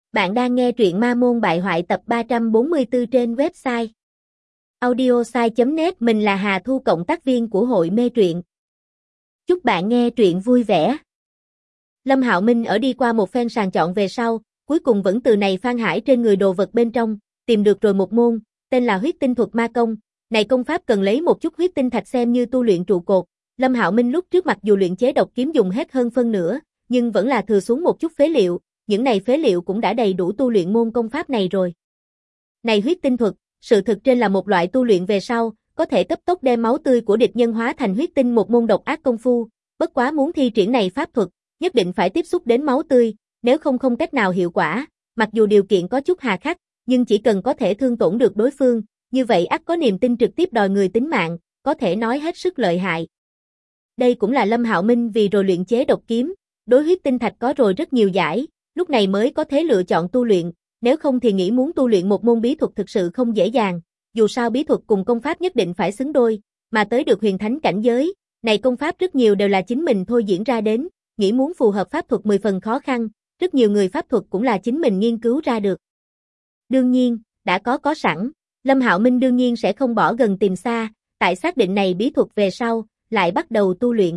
Bạn đang nghe truyện Ma Môn Bại Hoại tập 344 trên website audiosai.net. Mình là Hà Thu, cộng tác viên của hội mê truyện. Chúc bạn nghe truyện vui vẻ. Lâm Hạo Minh ở đi qua một phen sàng chọn về sau, cuối cùng vẫn từ này Phan Hải trên người đồ vật bên trong, tìm được rồi một môn, tên là huyết tinh thuật ma công. Này công pháp cần lấy một chút huyết tinh thạch xem như tu luyện trụ cột. Lâm Hạo Minh lúc trước mặc dù luyện chế độc kiếm dùng hết hơn phân nửa, nhưng vẫn là thừa xuống một chút phế liệu. Những này phế liệu cũng đã đầy đủ tu luyện môn công pháp này rồi. Này huyết tinh thuật, sự thực trên là một loại tu luyện về sau, có thể cấp tốc đem máu tươi của địch nhân hóa thành huyết tinh, một môn độc ác công phu, bất quá muốn thi triển này pháp thuật, nhất định phải tiếp xúc đến máu tươi, nếu không không cách nào hiệu quả, mặc dù điều kiện có chút hà khắc, nhưng chỉ cần có thể thương tổn được đối phương, như vậy ắt có niềm tin trực tiếp đòi người tính mạng, có thể nói hết sức lợi hại. Đây cũng là Lâm Hạo Minh vì rồi luyện chế độc kiếm, đối huyết tinh thạch có rồi rất nhiều giải. Lúc này mới có thể lựa chọn tu luyện, nếu không thì nghĩ muốn tu luyện một môn bí thuật thực sự không dễ dàng, dù sao bí thuật cùng công pháp nhất định phải xứng đôi, mà tới được huyền thánh cảnh giới, này công pháp rất nhiều đều là chính mình thôi diễn ra đến, nghĩ muốn phù hợp pháp thuật 10 phần khó khăn, rất nhiều người pháp thuật cũng là chính mình nghiên cứu ra được. Đương nhiên, đã có sẵn, Lâm Hạo Minh đương nhiên sẽ không bỏ gần tìm xa, tại xác định này bí thuật về sau, lại bắt đầu tu luyện.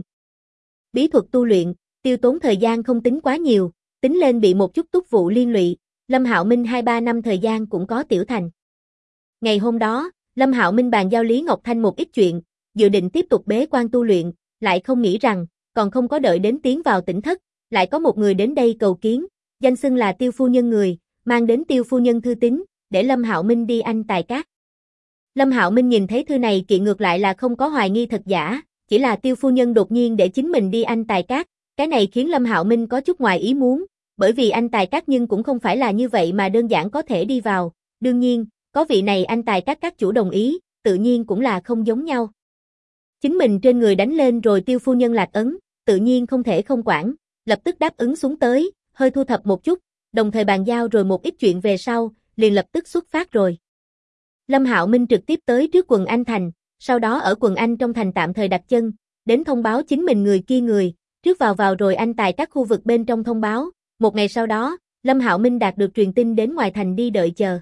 Bí thuật tu luyện, tiêu tốn thời gian không tính quá nhiều. Tính lên bị một chút túc vụ liên lụy, Lâm Hạo Minh 2-3 năm thời gian cũng có tiểu thành. Ngày hôm đó, Lâm Hạo Minh bàn giao Lý Ngọc Thanh một ít chuyện, dự định tiếp tục bế quan tu luyện, lại không nghĩ rằng, còn không có đợi đến tiến vào tỉnh thất, lại có một người đến đây cầu kiến, danh xưng là Tiêu phu nhân người, mang đến Tiêu phu nhân thư tín, để Lâm Hạo Minh đi Anh Tài Các. Lâm Hạo Minh nhìn thấy thư này kiện ngược lại là không có hoài nghi thật giả, chỉ là Tiêu phu nhân đột nhiên để chính mình đi Anh Tài Các, cái này khiến Lâm Hạo Minh có chút ngoài ý muốn. Bởi vì Anh Tài Các nhưng cũng không phải là như vậy mà đơn giản có thể đi vào, đương nhiên, có vị này Anh Tài Các chủ đồng ý, tự nhiên cũng là không giống nhau. Chính mình trên người đánh lên rồi Tiêu phu nhân lạc ấn, tự nhiên không thể không quản, lập tức đáp ứng xuống tới, hơi thu thập một chút, đồng thời bàn giao rồi một ít chuyện về sau, liền lập tức xuất phát rồi. Lâm Hạo Minh trực tiếp tới trước quận Anh thành, sau đó ở quận Anh trong thành tạm thời đặt chân, đến thông báo chính mình người kia người, trước vào rồi Anh Tài Các khu vực bên trong thông báo. Một ngày sau đó, Lâm Hạo Minh đạt được truyền tin đến ngoài thành đi đợi chờ.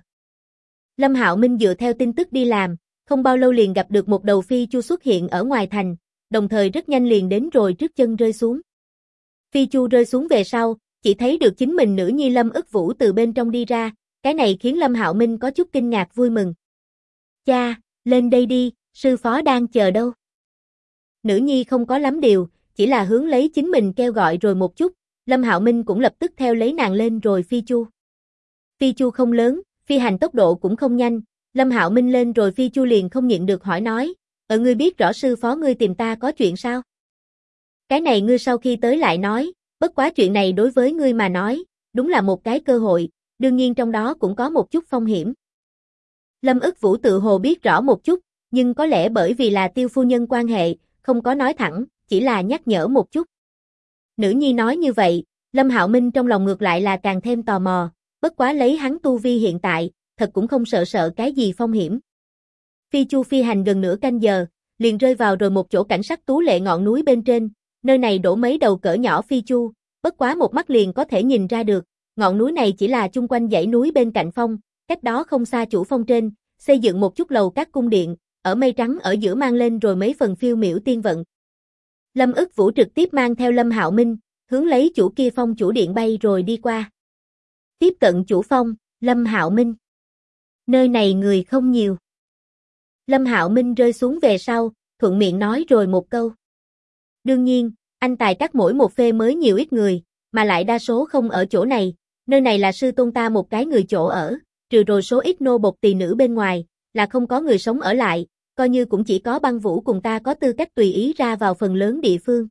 Lâm Hạo Minh dựa theo tin tức đi làm, không bao lâu liền gặp được một đầu phi chu xuất hiện ở ngoài thành, đồng thời rất nhanh liền đến rồi trước chân rơi xuống. Phi chu rơi xuống về sau, chỉ thấy được chính mình nữ nhi Lâm Ức Vũ từ bên trong đi ra, cái này khiến Lâm Hạo Minh có chút kinh ngạc vui mừng. Cha, lên đây đi, sư phó đang chờ đâu. Nữ nhi không có lắm điều, chỉ là hướng lấy chính mình kêu gọi rồi một chút. Lâm Hạo Minh cũng lập tức theo lấy nàng lên rồi phi chu. Phi chu không lớn, phi hành tốc độ cũng không nhanh, Lâm Hạo Minh lên rồi phi chu liền không nhịn được hỏi nói, ngươi biết rõ sư phó ngươi tìm ta có chuyện sao? Cái này ngươi sau khi tới lại nói, bất quá chuyện này đối với ngươi mà nói, đúng là một cái cơ hội, đương nhiên trong đó cũng có một chút phong hiểm. Lâm Ức Vũ tự hồ biết rõ một chút, nhưng có lẽ bởi vì là Tiêu phu nhân quan hệ, không có nói thẳng, chỉ là nhắc nhở một chút. Nữ nhi nói như vậy, Lâm Hạo Minh trong lòng ngược lại là càng thêm tò mò, bất quá lấy hắn tu vi hiện tại, thật cũng không sợ cái gì phong hiểm. Phi chu phi hành gần nửa canh giờ, liền rơi vào rồi một chỗ cảnh sắc tú lệ ngọn núi bên trên, nơi này đổ mấy đầu cỡ nhỏ phi chu, bất quá một mắt liền có thể nhìn ra được, ngọn núi này chỉ là chung quanh dãy núi bên cạnh phong, cách đó không xa chủ phong trên, xây dựng một chút lầu các cung điện, ở mây trắng ở giữa mang lên rồi mấy phần phiêu miểu tiên vận. Lâm Ức Vũ trực tiếp mang theo Lâm Hạo Minh, hướng lấy chủ kia phong chủ điện bay rồi đi qua. Tiếp cận chủ phong, Lâm Hạo Minh. Nơi này người không nhiều. Lâm Hạo Minh rơi xuống về sau, thuận miệng nói rồi một câu. Đương nhiên, Anh Tài Các mỗi một phê mới nhiều ít người, mà lại đa số không ở chỗ này, nơi này là sư tôn ta một cái người chỗ ở, trừ rồi số ít nô bộc tỳ nữ bên ngoài, là không có người sống ở lại. Coi như cũng chỉ có Băng Vũ cùng ta có tư cách tùy ý ra vào phần lớn địa phương.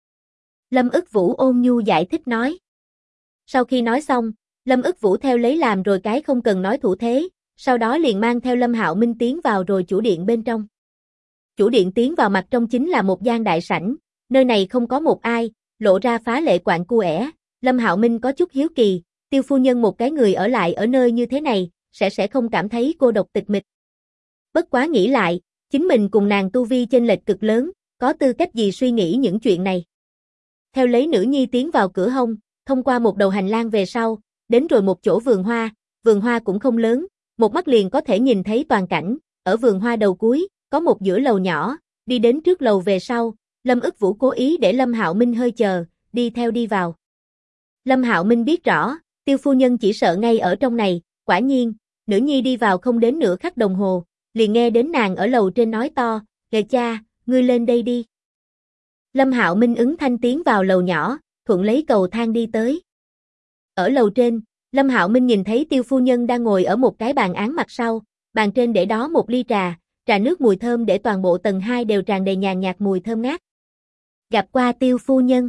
Lâm Ức Vũ ôn nhu giải thích nói. Sau khi nói xong, Lâm Ức Vũ theo lấy làm rồi cái không cần nói thủ thế, sau đó liền mang theo Lâm Hạo Minh tiến vào rồi chủ điện bên trong. Chủ điện tiến vào mặt trong chính là một gian đại sảnh, nơi này không có một ai, lộ ra phá lệ quạnh cuể. Lâm Hạo Minh có chút hiếu kỳ, Tiêu phu nhân một cái người ở lại ở nơi như thế này, sẽ không cảm thấy cô độc tịch mịch. Bất quá nghĩ lại, chính mình cùng nàng tu vi chênh lệch cực lớn, có tư cách gì suy nghĩ những chuyện này. Theo lấy nữ nhi tiến vào cửa hông, thông qua một đầu hành lang về sau, đến rồi một chỗ vườn hoa cũng không lớn, một mắt liền có thể nhìn thấy toàn cảnh, ở vườn hoa đầu cuối, có một giữa lầu nhỏ, đi đến trước lầu về sau, Lâm Ức Vũ cố ý để Lâm Hạo Minh hơi chờ, đi theo đi vào. Lâm Hạo Minh biết rõ, Tiêu phu nhân chỉ sợ ngay ở trong này, quả nhiên, nữ nhi đi vào không đến nửa khắc đồng hồ, liền nghe đến nàng ở lầu trên nói to, "Kìa cha, ngươi lên đây đi." Lâm Hạo Minh ứng thanh tiến vào lầu nhỏ, thuận lấy cầu thang đi tới. Ở lầu trên, Lâm Hạo Minh nhìn thấy Tiêu phu nhân đang ngồi ở một cái bàn án mặt sau, bàn trên để đó một ly trà, trà nước mùi thơm để toàn bộ tầng 2 đều tràn đầy nhàn nhạt mùi thơm ngát. Gặp qua Tiêu phu nhân.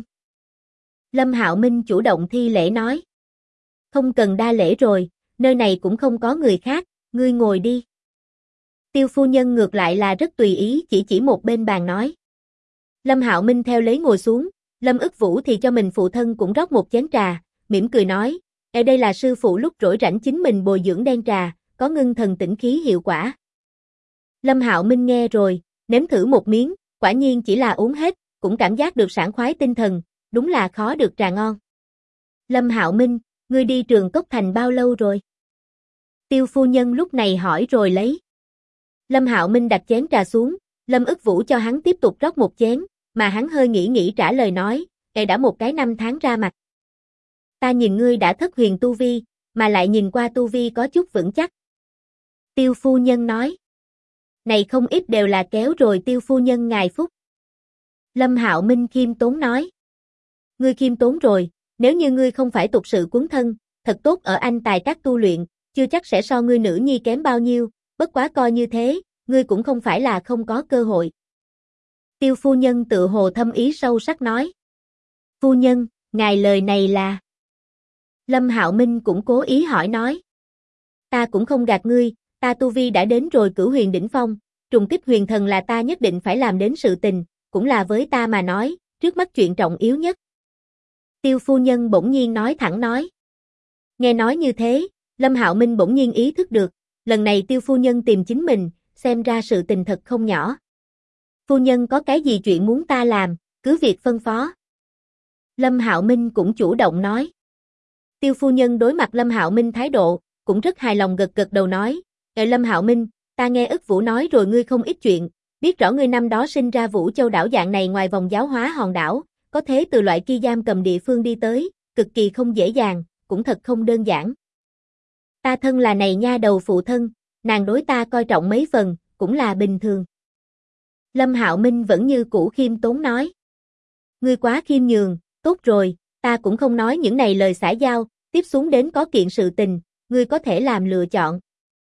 Lâm Hạo Minh chủ động thi lễ nói. Không cần đa lễ rồi, nơi này cũng không có người khác, ngươi ngồi đi. Tiêu phu nhân ngược lại là rất tùy ý chỉ một bên bàn nói. Lâm Hạo Minh theo lấy ngồi xuống, Lâm Ức Vũ thì cho mình phụ thân cũng rót một chén trà, mỉm cười nói, ở đây là sư phụ lúc rỗi rảnh chính mình bồi dưỡng đen trà, có ngưng thần tĩnh khí hiệu quả. Lâm Hạo Minh nghe rồi, nếm thử một miếng, quả nhiên chỉ là uống hết, cũng cảm giác được sảng khoái tinh thần, đúng là khó được trà ngon. Lâm Hạo Minh, ngươi đi Trường Cốc Thành bao lâu rồi? Tiêu phu nhân lúc này hỏi rồi lấy. Lâm Hạo Minh đặt chén trà xuống, Lâm Ức Vũ cho hắn tiếp tục rót một chén, mà hắn hơi nghĩ trả lời nói, đã một cái 5 tháng ra mặt. Ta nhìn ngươi đã thất huyền tu vi, mà lại nhìn qua tu vi có chút vững chắc. Tiêu phu nhân nói. Này không ít đều là kéo rồi Tiêu phu nhân ngài phúc. Lâm Hạo Minh khiêm tốn nói. Ngươi khiêm tốn rồi, nếu như ngươi không phải tục sự cuốn thân, thật tốt ở anh tài các tu luyện, chưa chắc sẽ so ngươi nữ nhi kém bao nhiêu, bất quá coi như thế, ngươi cũng không phải là không có cơ hội. Tiêu phu nhân tự hồ thâm ý sâu sắc nói. Phu nhân, ngài lời này là... Lâm Hạo Minh cũng cố ý hỏi nói. Ta cũng không gạt ngươi, ta tu vi đã đến rồi cửu huyền đỉnh phong, trùng kích huyền thần là ta nhất định phải làm đến sự tình, cũng là với ta mà nói, trước mắt chuyện trọng yếu nhất. Tiêu phu nhân bỗng nhiên nói thẳng nói. Nghe nói như thế, Lâm Hạo Minh bỗng nhiên ý thức được, lần này Tiêu phu nhân tìm chính mình, xem ra sự tình thật không nhỏ. Phu nhân có cái gì chuyện muốn ta làm, cứ việc phân phó. Lâm Hạo Minh cũng chủ động nói. Tiêu phu nhân đối mặt Lâm Hạo Minh thái độ, cũng rất hài lòng gật gật đầu nói, Lâm Hạo Minh, ta nghe Ức Vũ nói rồi ngươi không ít chuyện, biết rõ ngươi năm đó sinh ra Vũ Châu đảo dạng này ngoài vòng giáo hóa hòn đảo, có thế từ loại kia giam cầm địa phương đi tới, cực kỳ không dễ dàng, cũng thật không đơn giản. Ta thân là này nha đầu phụ thân, nàng đối ta coi trọng mấy phần, cũng là bình thường. Lâm Hạo Minh vẫn như cũ khiêm tốn nói. Ngươi quá khiêm nhường, tốt rồi, ta cũng không nói những này lời xã giao, tiếp xuống đến có kiện sự tình, ngươi có thể làm lựa chọn.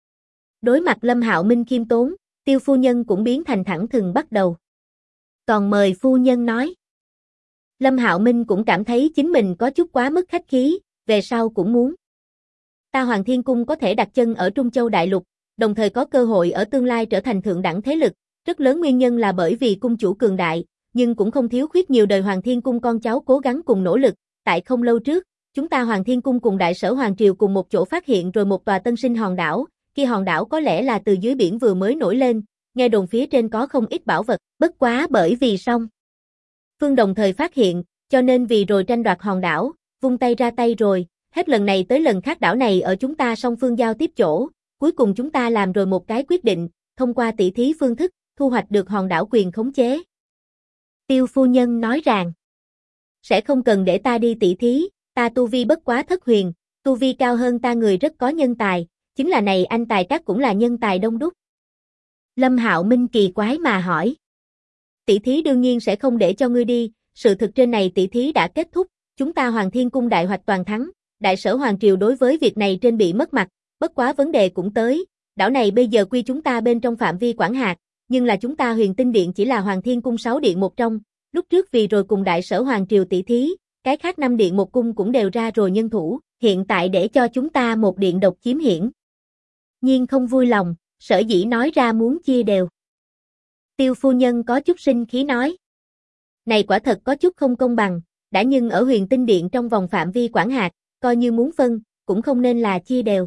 Đối mặt Lâm Hạo Minh khiêm tốn, Tiêu phu nhân cũng biến thành thẳng thừng bắt đầu. Còn mời phu nhân nói. Lâm Hạo Minh cũng cảm thấy chính mình có chút quá mức khách khí, về sau cũng muốn. Ta Hoàng Thiên Cung có thể đặt chân ở Trung Châu Đại Lục, đồng thời có cơ hội ở tương lai trở thành thượng đẳng thế lực, rất lớn nguyên nhân là bởi vì cung chủ cường đại, nhưng cũng không thiếu khuyết nhiều đời Hoàng Thiên Cung con cháu cố gắng cùng nỗ lực. Tại không lâu trước, chúng ta Hoàng Thiên Cung cùng Đại Sở Hoàng Triều cùng một chỗ phát hiện rồi một tòa tân sinh hòn đảo, kia hòn đảo có lẽ là từ dưới biển vừa mới nổi lên, nghe đồn phía trên có không ít bảo vật, bất quá bởi vì song phương đồng thời phát hiện, cho nên vì rồi tranh đoạt hòn đảo, vung tay ra tay rồi, hết lần này tới lần khác đảo này ở chúng ta song phương giao tiếp chỗ, cuối cùng chúng ta làm rồi một cái quyết định, thông qua tỷ thí phương thức, thu hoạch được hòn đảo quyền khống chế. Tiêu phu nhân nói rằng, sẽ không cần để ta đi tỷ thí, ta tu vi bất quá thất huyền, tu vi cao hơn ta người rất có nhân tài, chính là này anh tài các cũng là nhân tài đông đúc. Lâm Hạo Minh kỳ quái mà hỏi. Tỷ thí đương nhiên sẽ không để cho ngươi đi, sự thực trên này tỷ thí đã kết thúc, chúng ta Hoàng Thiên Cung đại hoạch toàn thắng, Đại Sở Hoàng Triều đối với việc này trên bị mất mặt, bất quá vấn đề cũng tới, đảo này bây giờ quy chúng ta bên trong phạm vi quản hạt, nhưng là chúng ta Huyền Tinh Điện chỉ là Hoàng Thiên Cung 6 điện một trong, lúc trước vì rồi cùng Đại Sở Hoàng Triều tỷ thí, cái khác 5 điện một cung cũng đều ra rồi nhân thủ, hiện tại để cho chúng ta một điện độc chiếm hiển nhiên không vui lòng, sở dĩ nói ra muốn chia đều. Tiêu phu nhân có chút sinh khí nói. Này quả thật có chút không công bằng, đã nhưng ở Huyền Tinh Điện trong vòng phạm vi quản hạt, coi như muốn phân, cũng không nên là chia đều.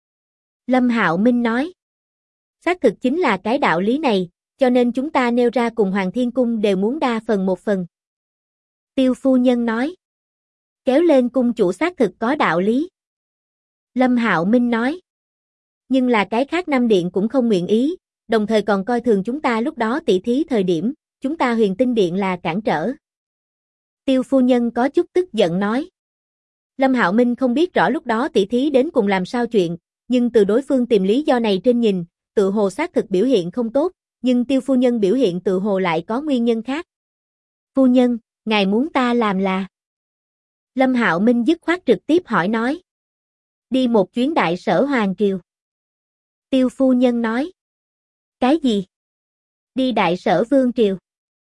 Lâm Hạo Minh nói. Xác thực chính là cái đạo lý này, cho nên chúng ta nêu ra cùng Hoàng Thiên Cung đều muốn đa phần một phần. Tiêu phu nhân nói. Kéo lên cung chủ xác thực có đạo lý. Lâm Hạo Minh nói. Nhưng là cái khác 5 điện cũng không nguyện ý, đồng thời còn coi thường chúng ta lúc đó tỉ thí thời điểm, chúng ta Huyền Tinh Điện là cản trở. Tiêu phu nhân có chút tức giận nói. Lâm Hạo Minh không biết rõ lúc đó tỉ thí đến cùng làm sao chuyện, nhưng từ đối phương tìm lý do này trên nhìn, tự hồ xác thực biểu hiện không tốt, nhưng Tiêu phu nhân biểu hiện tự hồ lại có nguyên nhân khác. Phu nhân, ngài muốn ta làm là? Lâm Hạo Minh dứt khoát trực tiếp hỏi nói. Đi một chuyến đại sở Hoàng Triều. Tiêu phu nhân nói. Cái gì? Đi đại sở Vương Triều.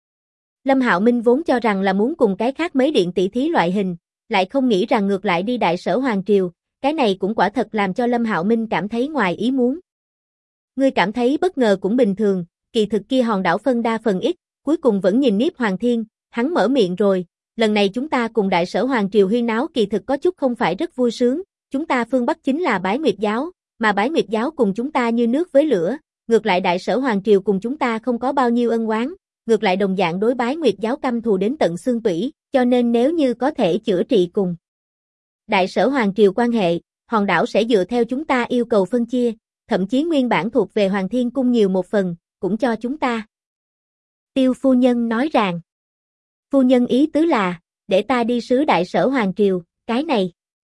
Lâm Hạo Minh vốn cho rằng là muốn cùng cái khác mấy điện tỷ thí loại hình, lại không nghĩ rằng ngược lại đi đại sở Hoàng Triều, cái này cũng quả thật làm cho Lâm Hạo Minh cảm thấy ngoài ý muốn. Ngươi cảm thấy bất ngờ cũng bình thường, kỳ thực kia hòn đảo phân đa phần ít, cuối cùng vẫn nhìn Niếp Hoàng Thiên, hắn mở miệng rồi, lần này chúng ta cùng đại sở Hoàng Triều huyên náo kỳ thực có chút không phải rất vui sướng, chúng ta phương Bắc chính là Bái Nguyệt Giáo, mà Bái Nguyệt Giáo cùng chúng ta như nước với lửa, ngược lại đại sở Hoàng Triều cùng chúng ta không có bao nhiêu ân oán, ngược lại đồng dạng đối Bái Nguyệt Giáo căm thù đến tận xương tủy, cho nên nếu như có thể chữa trị cùng đại sở Hoàng Triều quan hệ, hòn đảo sẽ dựa theo chúng ta yêu cầu phân chia, thậm chí nguyên bản thuộc về Hoàng Thiên Cung nhiều một phần, cũng cho chúng ta. Tiêu phu nhân nói rằng, phu nhân ý tứ là, để ta đi sứ đại sở Hoàng Triều, cái này.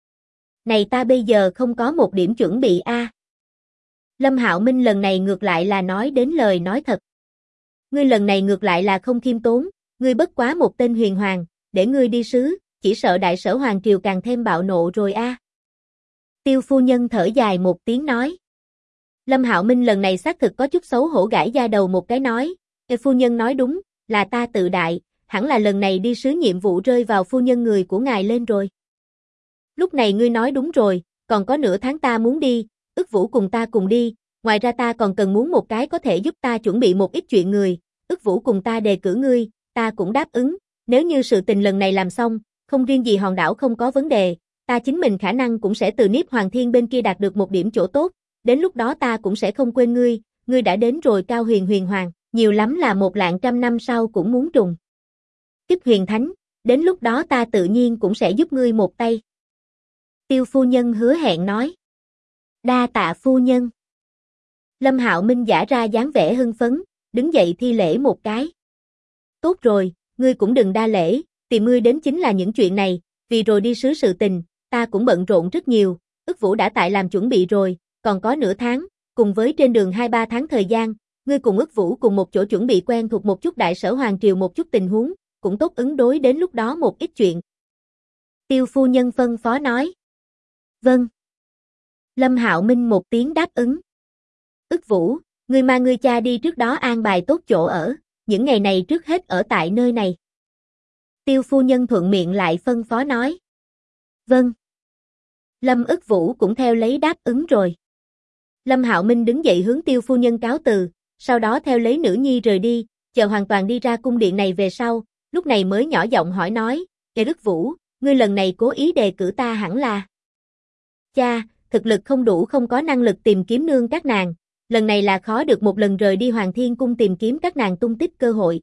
Này ta bây giờ không có một điểm chuẩn bị a. Lâm Hạo Minh lần này ngược lại là nói đến lời nói thật. Ngươi lần này ngược lại là không khiêm tốn, ngươi bất quá một tên huyền hoàng, để ngươi đi sứ, chỉ sợ đại sở Hoàng Triều càng thêm bạo nộ rồi a. Tiêu phu nhân thở dài một tiếng nói. Lâm Hạo Minh lần này xác thực có chút xấu hổ gãi da đầu một cái nói, phu nhân nói đúng, là ta tự đại, hẳn là lần này đi sứ nhiệm vụ rơi vào phu nhân người của ngài lên rồi. Lúc này ngươi nói đúng rồi, còn có nửa tháng ta muốn đi, ức vũ cùng ta cùng đi, ngoài ra ta còn cần muốn một cái có thể giúp ta chuẩn bị một ít chuyện người, ức vũ cùng ta đề cử ngươi, ta cũng đáp ứng, nếu như sự tình lần này làm xong, không riêng gì hòn đảo không có vấn đề, ta chính mình khả năng cũng sẽ từ Niếp Hoàng Thiên bên kia đạt được một điểm chỗ tốt, đến lúc đó ta cũng sẽ không quên ngươi, ngươi đã đến rồi Cao Huyền Huyền Hoàng, nhiều lắm là 100.000 năm sau cũng muốn trùng tiếp huyền thánh, đến lúc đó ta tự nhiên cũng sẽ giúp ngươi một tay. Tiêu phu nhân hứa hẹn nói. Đa tạ phu nhân. Lâm Hạo Minh giả ra dáng vẻ hưng phấn, đứng dậy thi lễ một cái. Tốt rồi, ngươi cũng đừng đa lễ, tìm ngươi đến chính là những chuyện này, vì rồi đi sứ sự tình, ta cũng bận rộn rất nhiều, ức vũ đã tại làm chuẩn bị rồi, còn có nửa tháng, cùng với trên đường 2-3 tháng thời gian, ngươi cùng ức vũ cùng một chỗ chuẩn bị quen thuộc một chút đại sở Hoàng Triều một chút tình huống, cũng tốt ứng đối đến lúc đó một ít chuyện. Tiêu phu nhân phân phó nói. Vâng. Lâm Hạo Minh một tiếng đáp ứng. Ức vũ, ngươi mang ngươi cha đi trước đó an bài tốt chỗ ở, những ngày này trước hết ở tại nơi này. Tiêu phu nhân thuận miệng lại phân phó nói. Vâng. Lâm ức vũ cũng theo lấy đáp ứng rồi. Lâm Hạo Minh đứng dậy hướng tiêu phu nhân cáo từ, sau đó theo lấy nữ nhi rời đi, chờ hoàn toàn đi ra cung điện này về sau, lúc này mới nhỏ giọng hỏi nói, ức vũ, ngươi lần này cố ý đề cử ta hẳn là. Cha, thực lực không đủ không có năng lực tìm kiếm nương các nàng, lần này là khó được một lần rời đi Hoàng Thiên Cung tìm kiếm các nàng tung tích cơ hội.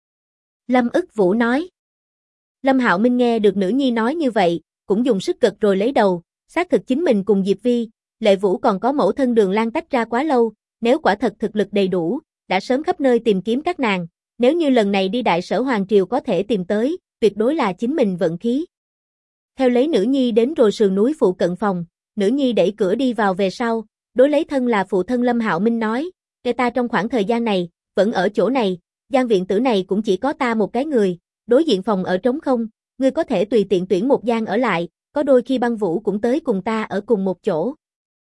Lâm ức vũ nói. Lâm Hạo Minh nghe được nữ nhi nói như vậy, cũng dùng sức gật rồi lấy đầu, xác thực chính mình cùng Diệp Vi, Lệ Vũ còn có mẫu thân Đường Lan tách ra quá lâu, nếu quả thật thực lực đầy đủ, đã sớm khắp nơi tìm kiếm các nàng, nếu như lần này đi đại sở Hoàng Triều có thể tìm tới, tuyệt đối là chính mình vận khí. Theo lấy nữ nhi đến rồi sườn núi phụ cận phòng, nữ nhi đẩy cửa đi vào về sau, đối lấy thân là phụ thân Lâm Hạo Minh nói, kể ta trong khoảng thời gian này, vẫn ở chỗ này, gian viện tử này cũng chỉ có ta một cái người, đối diện phòng ở trống không, ngươi có thể tùy tiện tuyển một gian ở lại, có đôi khi Băng Vũ cũng tới cùng ta ở cùng một chỗ.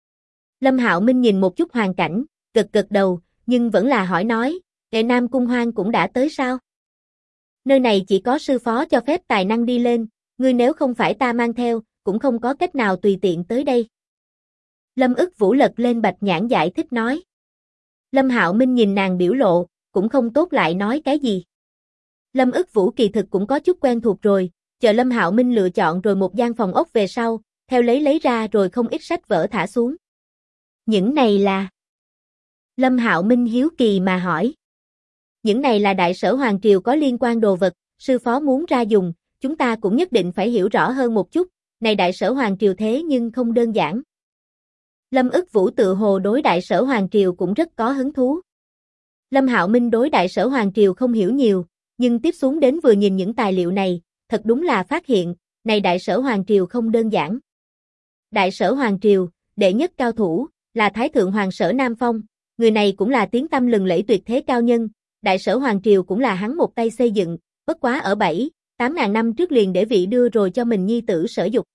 Lâm Hạo Minh nhìn một chút hoàn cảnh, gật gật đầu, nhưng vẫn là hỏi nói, Nam Cung Hoang cũng đã tới sao? Nơi này chỉ có sư phó cho phép tài năng đi lên, ngươi nếu không phải ta mang theo, cũng không có cách nào tùy tiện tới đây. Lâm ức vũ lật lên bạch nhãn giải thích nói. Lâm Hạo Minh nhìn nàng biểu lộ, cũng không tốt lại nói cái gì. Lâm ức vũ kỳ thực cũng có chút quen thuộc rồi, chờ Lâm Hạo Minh lựa chọn rồi một gian phòng ốc về sau, theo lấy ra rồi không ít sách vở thả xuống. Những này là... Lâm Hạo Minh hiếu kỳ mà hỏi. Những này là đại sở Hoàng Triều có liên quan đồ vật, sư phó muốn ra dùng, chúng ta cũng nhất định phải hiểu rõ hơn một chút, này đại sở Hoàng Triều thế nhưng không đơn giản. Lâm ức vũ tự hồ đối Đại Sở Hoàng Triều cũng rất có hứng thú. Lâm Hạo Minh đối Đại Sở Hoàng Triều không hiểu nhiều, nhưng tiếp xuống đến vừa nhìn những tài liệu này, thật đúng là phát hiện, này Đại Sở Hoàng Triều không đơn giản. Đại Sở Hoàng Triều, đệ nhất cao thủ, là Thái Thượng Hoàng Sở Nam Phong, người này cũng là tiếng tăm lừng lẫy tuyệt thế cao nhân, Đại Sở Hoàng Triều cũng là hắn một tay xây dựng, bất quá ở 7-8 ngàn năm trước liền để vị đưa rồi cho mình nhi tử Sở Dục.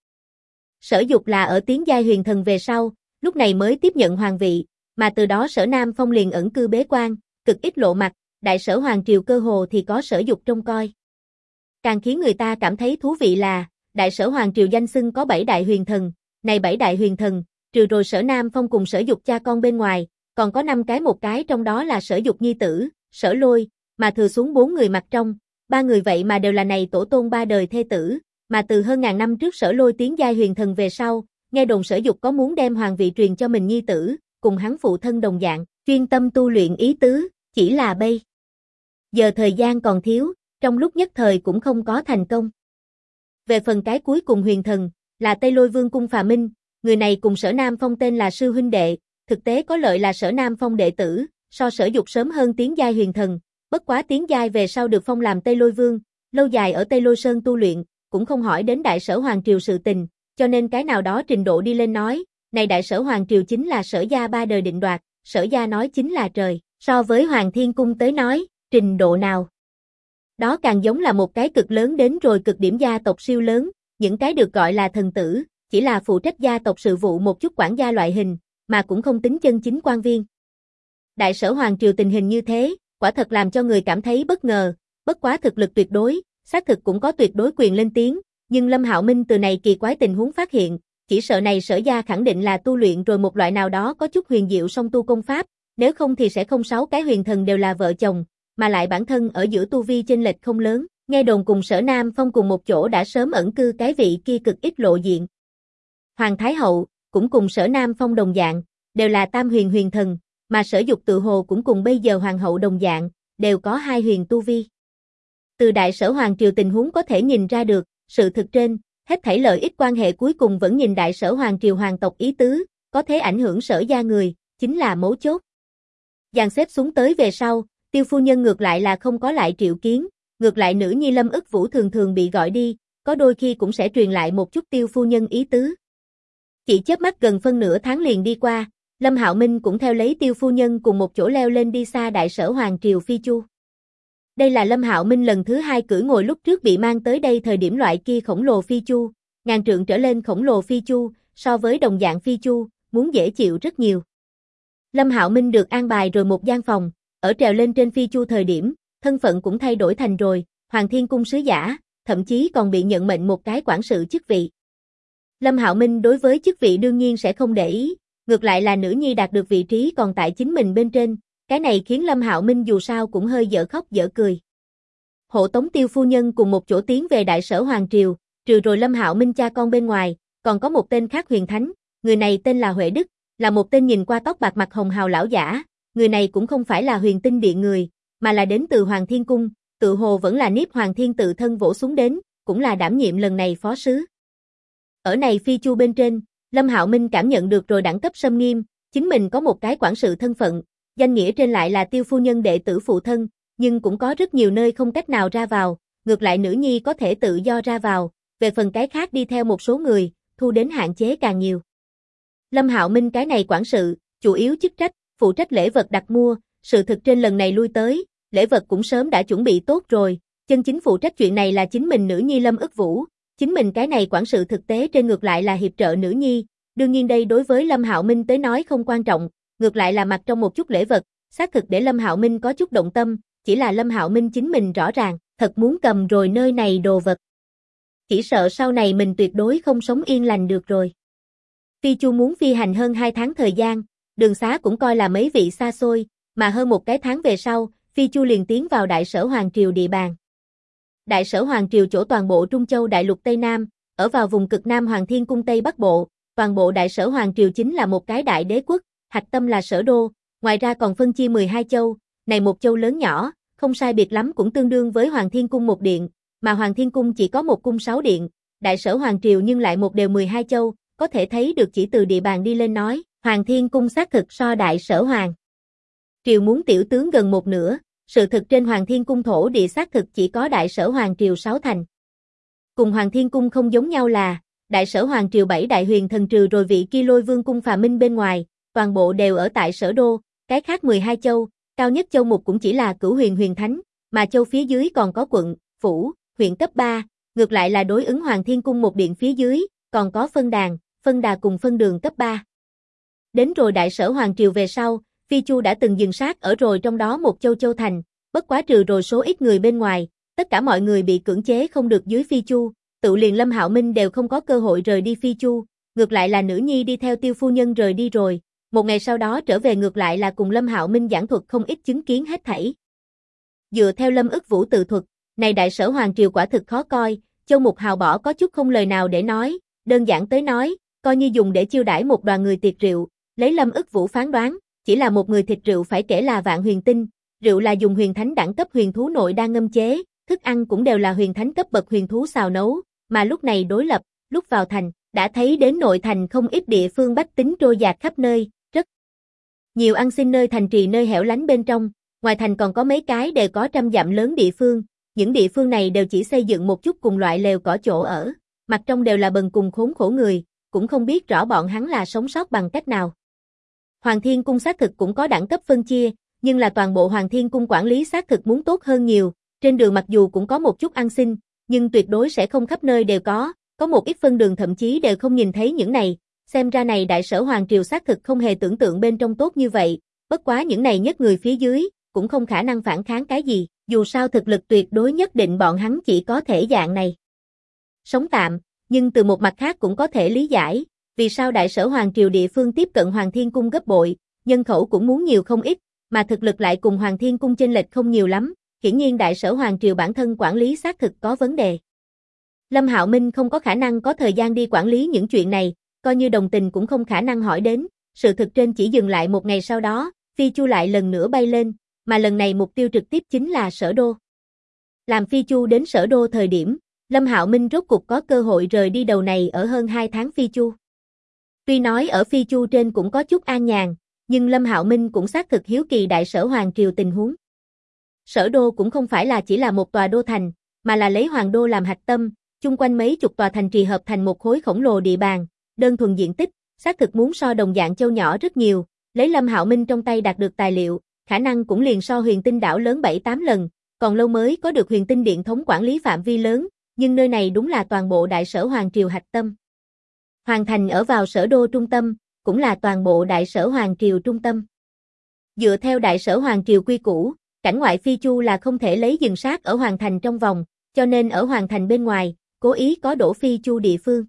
Sở Dục là ở tiến giai huyền thần về sau, lúc này mới tiếp nhận hoàng vị, mà từ đó Sở Nam Phong liền ẩn cư bế quan, cực ít lộ mặt, Đại Sở Hoàng Triều cơ hồ thì có Sở Dục trông coi. Càng khiến người ta cảm thấy thú vị là, Đại Sở Hoàng Triều danh xưng có 7 đại huyền thần, này 7 đại huyền thần, trừ rồi Sở Nam Phong cùng Sở Dục cha con bên ngoài, còn có 5 cái, một cái trong đó là Sở Dục nhi tử, Sở Lôi, mà thừa xuống 4 người mặt trong, 3 người vậy mà đều là này tổ tôn 3 đời thê tử, mà từ hơn ngàn năm trước Sở Lôi tiến giai huyền thần về sau, nghe đồn Sở Dục có muốn đem hoàng vị truyền cho mình nhi tử, cùng hắn phụ thân đồng dạng, chuyên tâm tu luyện ý tứ, chỉ là bây giờ thời gian còn thiếu, trong lúc nhất thời cũng không có thành công. Về phần cái cuối cùng huyền thần, là Tây Lôi Vương Cung Phà Minh, người này cùng Sở Nam Phong tên là sư huynh đệ, thực tế có lợi là Sở Nam Phong đệ tử, so Sở Dục sớm hơn tiến giai huyền thần, bất quá tiến giai về sau được phong làm Tây Lôi Vương, lâu dài ở Tây Lôi Sơn tu luyện, cũng không hỏi đến Đại Sở Hoàng Triều sự tình, cho nên cái nào đó trình độ đi lên nói, này Đại Sở Hoàng Triều chính là Sở gia 3 đời định đoạt, Sở gia nói chính là trời, so với Hoàng Thiên Cung tới nói, trình độ nào? Đó càng giống là một cái cực lớn đến rồi cực điểm gia tộc siêu lớn, những cái được gọi là thần tử, chỉ là phụ trách gia tộc sự vụ một chút quản gia loại hình, mà cũng không tính chân chính quan viên. Đại Sở Hoàng Triều tình hình như thế, quả thật làm cho người cảm thấy bất ngờ, bất quá thực lực tuyệt đối, xác thực cũng có tuyệt đối quyền lên tiếng, nhưng Lâm Hạo Minh từ này kỳ quái tình huống phát hiện, chỉ sợ này Sở gia khẳng định là tu luyện rồi một loại nào đó có chút huyền diệu song tu công pháp, nếu không thì sẽ không 6 cái huyền thần đều là vợ chồng, mà lại bản thân ở giữa tu vi chênh lệch không lớn, nghe đồn cùng Sở Nam Phong cùng một chỗ đã sớm ẩn cư cái vị kia cực ít lộ diện. Hoàng Thái Hậu, cũng cùng Sở Nam Phong đồng dạng, đều là tam huyền huyền thần, mà Sở Dục tự hồ cũng cùng bây giờ Hoàng hậu đồng dạng, đều có 2 huyền tu vi. Từ Đại Sở Hoàng Triều tình huống có thể nhìn ra được, sự thực trên, hết thảy lợi ích quan hệ cuối cùng vẫn nhìn Đại Sở Hoàng Triều hoàng tộc ý tứ, có thể ảnh hưởng Sở gia người, chính là mấu chốt. Dàn xếp xuống tới về sau, Tiêu phu nhân ngược lại là không có lại triệu kiến, ngược lại nữ nhi Lâm ức vũ thường thường bị gọi đi, có đôi khi cũng sẽ truyền lại một chút Tiêu phu nhân ý tứ. Chỉ chớp mắt gần phân nửa tháng liền đi qua, Lâm Hạo Minh cũng theo lấy Tiêu phu nhân cùng một chỗ leo lên đi xa Đại Sở Hoàng Triều phi chu. Đây là Lâm Hạo Minh lần thứ 2 cưỡi ngồi, lúc trước bị mang tới đây thời điểm loại kia khổng lồ phi chu, ngàn trượng trở lên khổng lồ phi chu, so với đồng dạng phi chu, muốn dễ chịu rất nhiều. Lâm Hạo Minh được an bài rồi một gian phòng, ở trèo lên trên phi chu thời điểm, thân phận cũng thay đổi thành rồi, Hoàng Thiên Cung sứ giả, thậm chí còn bị nhận mệnh một cái quản sự chức vị. Lâm Hạo Minh đối với chức vị đương nhiên sẽ không để ý, ngược lại là nữ nhi đạt được vị trí còn tại chính mình bên trên, cái này khiến Lâm Hạo Minh dù sao cũng hơi dở khóc dở cười. Hộ tống Tiêu phu nhân cùng một chỗ tiến về Đại Sở Hoàng Triều, trừ rồi Lâm Hạo Minh cha con bên ngoài, còn có một tên khác huyền thánh, người này tên là Huệ Đức, là một tên nhìn qua tóc bạc mặt hồng hào lão giả, người này cũng không phải là Huyền Tinh Điện người, mà là đến từ Hoàng Thiên Cung, tự hồ vẫn là Niếp Hoàng Thiên tự thân vỗ xuống đến, cũng là đảm nhiệm lần này phó sứ. Ở này phi chu bên trên, Lâm Hạo Minh cảm nhận được rồi đẳng cấp xâm nghiêm, chính mình có một cái quản sự thân phận, danh nghĩa trên lại là Tiêu phu nhân đệ tử phụ thân, nhưng cũng có rất nhiều nơi không cách nào ra vào, ngược lại nữ nhi có thể tự do ra vào, về phần cái khác đi theo một số người, thu đến hạn chế càng nhiều. Lâm Hạo Minh cái này quản sự, chủ yếu chức trách, phụ trách lễ vật đặt mua, sự thực trên lần này lui tới, lễ vật cũng sớm đã chuẩn bị tốt rồi, chân chính phụ trách chuyện này là chính mình nữ nhi Lâm ức vũ, chính mình cái này quản sự thực tế trên ngược lại là hiệp trợ nữ nhi, đương nhiên đây đối với Lâm Hạo Minh tới nói không quan trọng, ngược lại là mặc trong một chút lễ vật, xác thực để Lâm Hạo Minh có chút động tâm, chỉ là Lâm Hạo Minh chính mình rõ ràng, thật muốn cầm rồi nơi này đồ vật. Chỉ sợ sau này mình tuyệt đối không sống yên lành được rồi. Phi chu muốn phi hành hơn 2 tháng thời gian, đường xá cũng coi là mấy vị xa xôi, mà hơn một cái tháng về sau, phi chu liền tiến vào Đại Sở Hoàng Triều địa bàn. Đại Sở Hoàng Triều chỗ toàn bộ Trung Châu Đại Lục Tây Nam, ở vào vùng cực Nam Hoàng Thiên Cung Tây Bắc Bộ, toàn bộ Đại Sở Hoàng Triều chính là một cái đại đế quốc, hạch tâm là Sở Đô, ngoài ra còn phân chia 12 châu, này một châu lớn nhỏ, không sai biệt lắm cũng tương đương với Hoàng Thiên Cung một điện, mà Hoàng Thiên Cung chỉ có một cung 6 điện, Đại Sở Hoàng Triều nhưng lại một đều 12 châu, có thể thấy được chỉ từ địa bàn đi lên nói, Hoàng Thiên Cung xác thực so Đại Sở Hoàng Triều muốn tiểu tướng gần một nửa, sự thực trên Hoàng Thiên Cung thổ địa xác thực chỉ có Đại Sở Hoàng Triều 6 thành. Cùng Hoàng Thiên Cung không giống nhau là, Đại Sở Hoàng Triều 7 đại huyền thần trừ rồi vị kia Lôi Vương cung Phà Minh bên ngoài, toàn bộ đều ở tại Sở Đô, cái khác 12 châu, cao nhất châu mục cũng chỉ là Cửu Huyền Huyền Thánh, mà châu phía dưới còn có quận, phủ, huyện cấp 3, ngược lại là đối ứng Hoàng Thiên Cung một điện phía dưới, còn có phân đà cùng phân đường cấp 3. Đến rồi Đại Sở Hoàng Triều về sau, Phi Chu đã từng dừng sát ở rồi trong đó một châu thành, bất quá trừ rồi số ít người bên ngoài, tất cả mọi người bị cưỡng chế không được dưới Phi Chu, tự liền Lâm Hạo Minh đều không có cơ hội rời đi Phi Chu, ngược lại là nữ nhi đi theo Tiêu phu nhân rời đi rồi, một ngày sau đó trở về ngược lại là cùng Lâm Hạo Minh giảng thuật không ít chứng kiến hết thảy. Dựa theo Lâm Ức Vũ tự thuật, này Đại Sở Hoàng Triều quả thực khó coi, châu mục hào bỏ có chút không lời nào để nói, đơn giản tới nói, coi như dùng để chiêu đãi một đoàn người tiệc rượu, lấy Lâm Ức Vũ phán đoán, chỉ là một người thịt rượu phải kể là vạn huyền tinh, rượu là dùng huyền thánh đẳng cấp huyền thú nội đan ngâm chế, thức ăn cũng đều là huyền thánh cấp bậc huyền thú xào nấu, mà lúc này đối lập, lúc vào thành, đã thấy đến nội thành không ít địa phương bách tính trôi dạt khắp nơi, rất nhiều ăn xin nơi thành trì nơi hẻo lánh bên trong, ngoài thành còn có mấy cái đều có trăm dặm lớn địa phương, những địa phương này đều chỉ xây dựng một chút cùng loại lều cỏ chỗ ở, mặt trong đều là bần cùng khốn khổ người, cũng không biết rõ bọn hắn là sống sót bằng cách nào. Hoàng Thiên Cung xác thực cũng có đẳng cấp phân chia, nhưng là toàn bộ Hoàng Thiên Cung quản lý xác thực muốn tốt hơn nhiều, trên đường mặc dù cũng có một chút ăn xin, nhưng tuyệt đối sẽ không khắp nơi đều có một ít phân đường thậm chí đều không nhìn thấy những này, xem ra này Đại Sở Hoàng Triều xác thực không hề tưởng tượng bên trong tốt như vậy, bất quá những này nhất người phía dưới, cũng không khả năng phản kháng cái gì, dù sao thực lực tuyệt đối nhất định bọn hắn chỉ có thể dạng này. Sống tạm, nhưng từ một mặt khác cũng có thể lý giải, vì sao Đại Sở Hoàng Triều địa phương tiếp cận Hoàng Thiên Cung gấp bội, nhân khẩu cũng muốn nhiều không ít, mà thực lực lại cùng Hoàng Thiên Cung chênh lệch không nhiều lắm, hiển nhiên Đại Sở Hoàng Triều bản thân quản lý xác thực có vấn đề. Lâm Hạo Minh không có khả năng có thời gian đi quản lý những chuyện này, coi như đồng tình cũng không khả năng hỏi đến, sự thực trên chỉ dừng lại một ngày sau đó, Phi Chu lại lần nữa bay lên, mà lần này mục tiêu trực tiếp chính là Sở Đô. Làm Phi Chu đến Sở Đô thời điểm, Lâm Hạo Minh rốt cục có cơ hội rời đi đầu này ở hơn 2 tháng Phi Chu. Tuy nói ở Phi Chu trên cũng có chút an nhàn, nhưng Lâm Hạo Minh cũng xác thực hiếu kỳ Đại Sở Hoàng Triều tình huống. Sở Đô cũng không phải là chỉ là một tòa đô thành, mà là lấy Hoàng Đô làm hạch tâm, chung quanh mấy chục tòa thành trì hợp thành một khối khổng lồ địa bàn, đơn thuần diện tích, xác thực muốn so đồng dạng châu nhỏ rất nhiều, lấy Lâm Hạo Minh trong tay đạt được tài liệu, khả năng cũng liền so Huyền Tinh đảo lớn 7-8 lần, còn lâu mới có được Huyền Tinh điện thống quản lý phạm vi lớn, nhưng nơi này đúng là toàn bộ Đại Sở Hoàng Triều hạch tâm. Hoàng thành ở vào Sở Đô trung tâm, cũng là toàn bộ Đại Sở Hoàng Triều trung tâm. Dựa theo Đại Sở Hoàng Triều quy củ, cảnh ngoại Phi Chu là không thể lấy dừng sát ở Hoàng thành trong vòng, cho nên ở Hoàng thành bên ngoài, cố ý có đổ Phi Chu địa phương.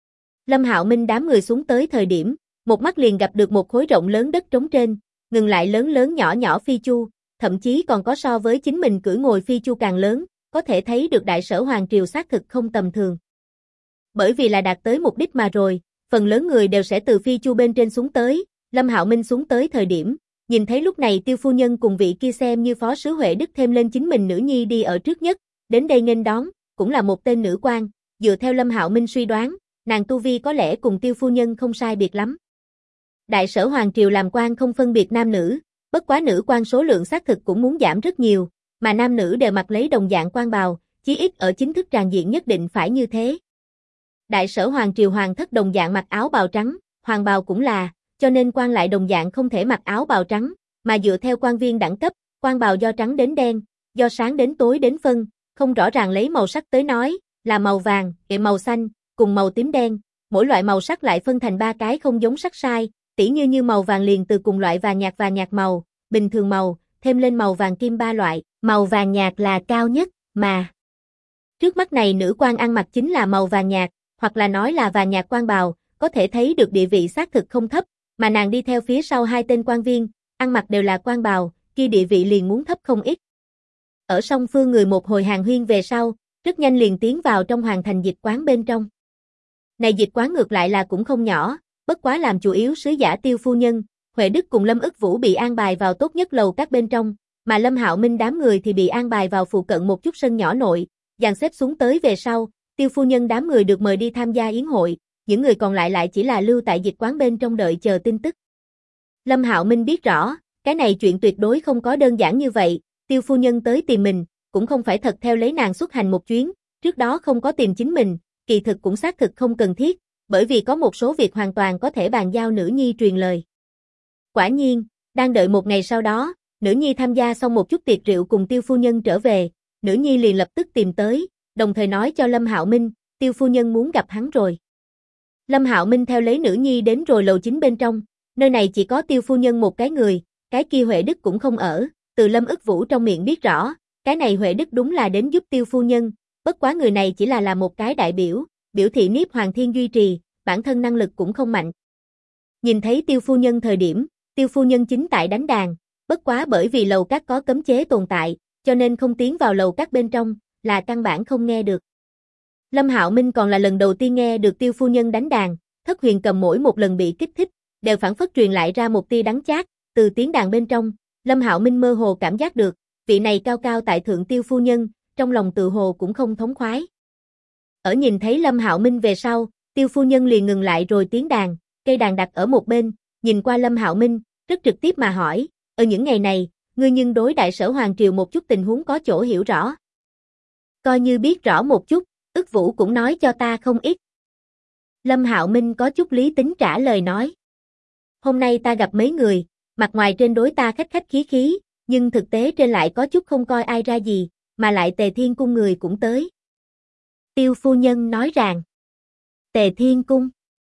Lâm Hạo Minh đám người xuống tới thời điểm, một mắt liền gặp được một khối rộng lớn đất trống trên, ngừng lại lớn lớn nhỏ nhỏ Phi Chu, thậm chí còn có so với chính mình cưỡi ngồi Phi Chu càng lớn, có thể thấy được Đại Sở Hoàng Triều xác thực không tầm thường. Bởi vì là đạt tới mục đích mà rồi, phần lớn người đều sẽ từ Phi Chu bên trên xuống tới, Lâm Hạo Minh xuống tới thời điểm, nhìn thấy lúc này Tiêu phu nhân cùng vị kia xem như phó sứ Huệ Đức thêm lên chính mình nữ nhi đi ở trước nhất, đến đây nghênh đón, cũng là một tên nữ quan, dựa theo Lâm Hạo Minh suy đoán, nàng tu vi có lẽ cùng Tiêu phu nhân không sai biệt lắm. Đại Sở Hoàng Triều làm quan không phân biệt nam nữ, bất quá nữ quan số lượng xác thực cũng muốn giảm rất nhiều, mà nam nữ đều mặc lấy đồng dạng quan bào, chí ít ở chính thức tràng diện nhất định phải như thế. Đại Sở Hoàng Triều hoàng thất đồng dạng mặc áo bào trắng, hoàng bào cũng là, cho nên quan lại đồng dạng không thể mặc áo bào trắng, mà dựa theo quan viên đẳng cấp, quan bào do trắng đến đen, do sáng đến tối đến phân, không rõ ràng lấy màu sắc tới nói, là màu vàng, màu xanh, cùng màu tím đen, mỗi loại màu sắc lại phân thành 3 cái không giống sắc sai, tỉ như màu vàng liền từ cùng loại và nhạt màu, bình thường màu, thêm lên màu vàng kim 3 loại, màu vàng nhạt là cao nhất, mà trước mắt này nữ quan ăn mặc chính là màu vàng nhạt, hoặc là nói là vàng nhạt quan bào, có thể thấy được địa vị xác thực không thấp, mà nàng đi theo phía sau 2 tên quan viên, ăn mặc đều là quan bào, kia địa vị liền muốn thấp không ít. Ở song phương người một hồi hàng huyên về sau, rất nhanh liền tiến vào trong hoàng thành dịch quán bên trong. Này dịch quán ngược lại là cũng không nhỏ, bất quá làm chủ yếu sứ giả Tiêu phu nhân, Huệ Đức cùng Lâm Ức Vũ bị an bài vào tốt nhất lầu các bên trong, mà Lâm Hạo Minh đám người thì bị an bài vào phụ cận một chút sân nhỏ nội, dàn xếp xuống tới về sau, Tiêu phu nhân đám người được mời đi tham gia yến hội, những người còn lại chỉ là lưu tại dịch quán bên trong đợi chờ tin tức. Lâm Hạo Minh biết rõ, cái này chuyện tuyệt đối không có đơn giản như vậy, Tiêu phu nhân tới tìm mình, cũng không phải thật theo lấy nàng xuất hành một chuyến, trước đó không có tìm chính mình, kỳ thực cũng xác thực không cần thiết, bởi vì có một số việc hoàn toàn có thể bàn giao nữ nhi truyền lời. Quả nhiên, đang đợi một ngày sau đó, nữ nhi tham gia xong một chút tiệc rượu cùng Tiêu phu nhân trở về, nữ nhi liền lập tức tìm tới, đồng thời nói cho Lâm Hạo Minh, Tiêu phu nhân muốn gặp hắn rồi. Lâm Hạo Minh theo lấy nữ nhi đến rồi lầu chính bên trong, nơi này chỉ có Tiêu phu nhân một cái người, cái kia Huệ Đức cũng không ở, từ Lâm Ức Vũ trong miệng biết rõ, cái này Huệ Đức đúng là đến giúp Tiêu phu nhân, bất quá người này chỉ là một cái đại biểu, biểu thị Niếp Hoàng Thiên duy trì, bản thân năng lực cũng không mạnh. Nhìn thấy Tiêu phu nhân thời điểm, Tiêu phu nhân chính tại đánh đàn, bất quá bởi vì lầu các có cấm chế tồn tại, cho nên không tiến vào lầu các bên trong, là căn bản không nghe được. Lâm Hạo Minh còn là lần đầu tiên nghe được Tiêu phu nhân đánh đàn, Thất Huyền cầm mỗi một lần bị kích thích, đều phản phất truyền lại ra một tia đắng chát, từ tiếng đàn bên trong, Lâm Hạo Minh mơ hồ cảm giác được, vị này cao cao tại thượng Tiêu phu nhân, trong lòng tự hồ cũng không thống khoái. Ở nhìn thấy Lâm Hạo Minh về sau, Tiêu phu nhân liền ngừng lại rồi tiếng đàn, cây đàn đặt ở một bên, nhìn qua Lâm Hạo Minh, rất trực tiếp mà hỏi, ở những ngày này, ngươi nhưng đối Đại Sở Hoàng Triều một chút tình huống có chỗ hiểu rõ. Coi như biết rõ một chút, Ức Vũ cũng nói cho ta không ít. Lâm Hạo Minh có chút lý tính trả lời nói. Hôm nay ta gặp mấy người, mặt ngoài trên đối ta khách khách khí khí, nhưng thực tế trên lại có chút không coi ai ra gì, mà lại Tề Thiên Cung người cũng tới. Tiêu phu nhân nói rằng, Tề Thiên Cung.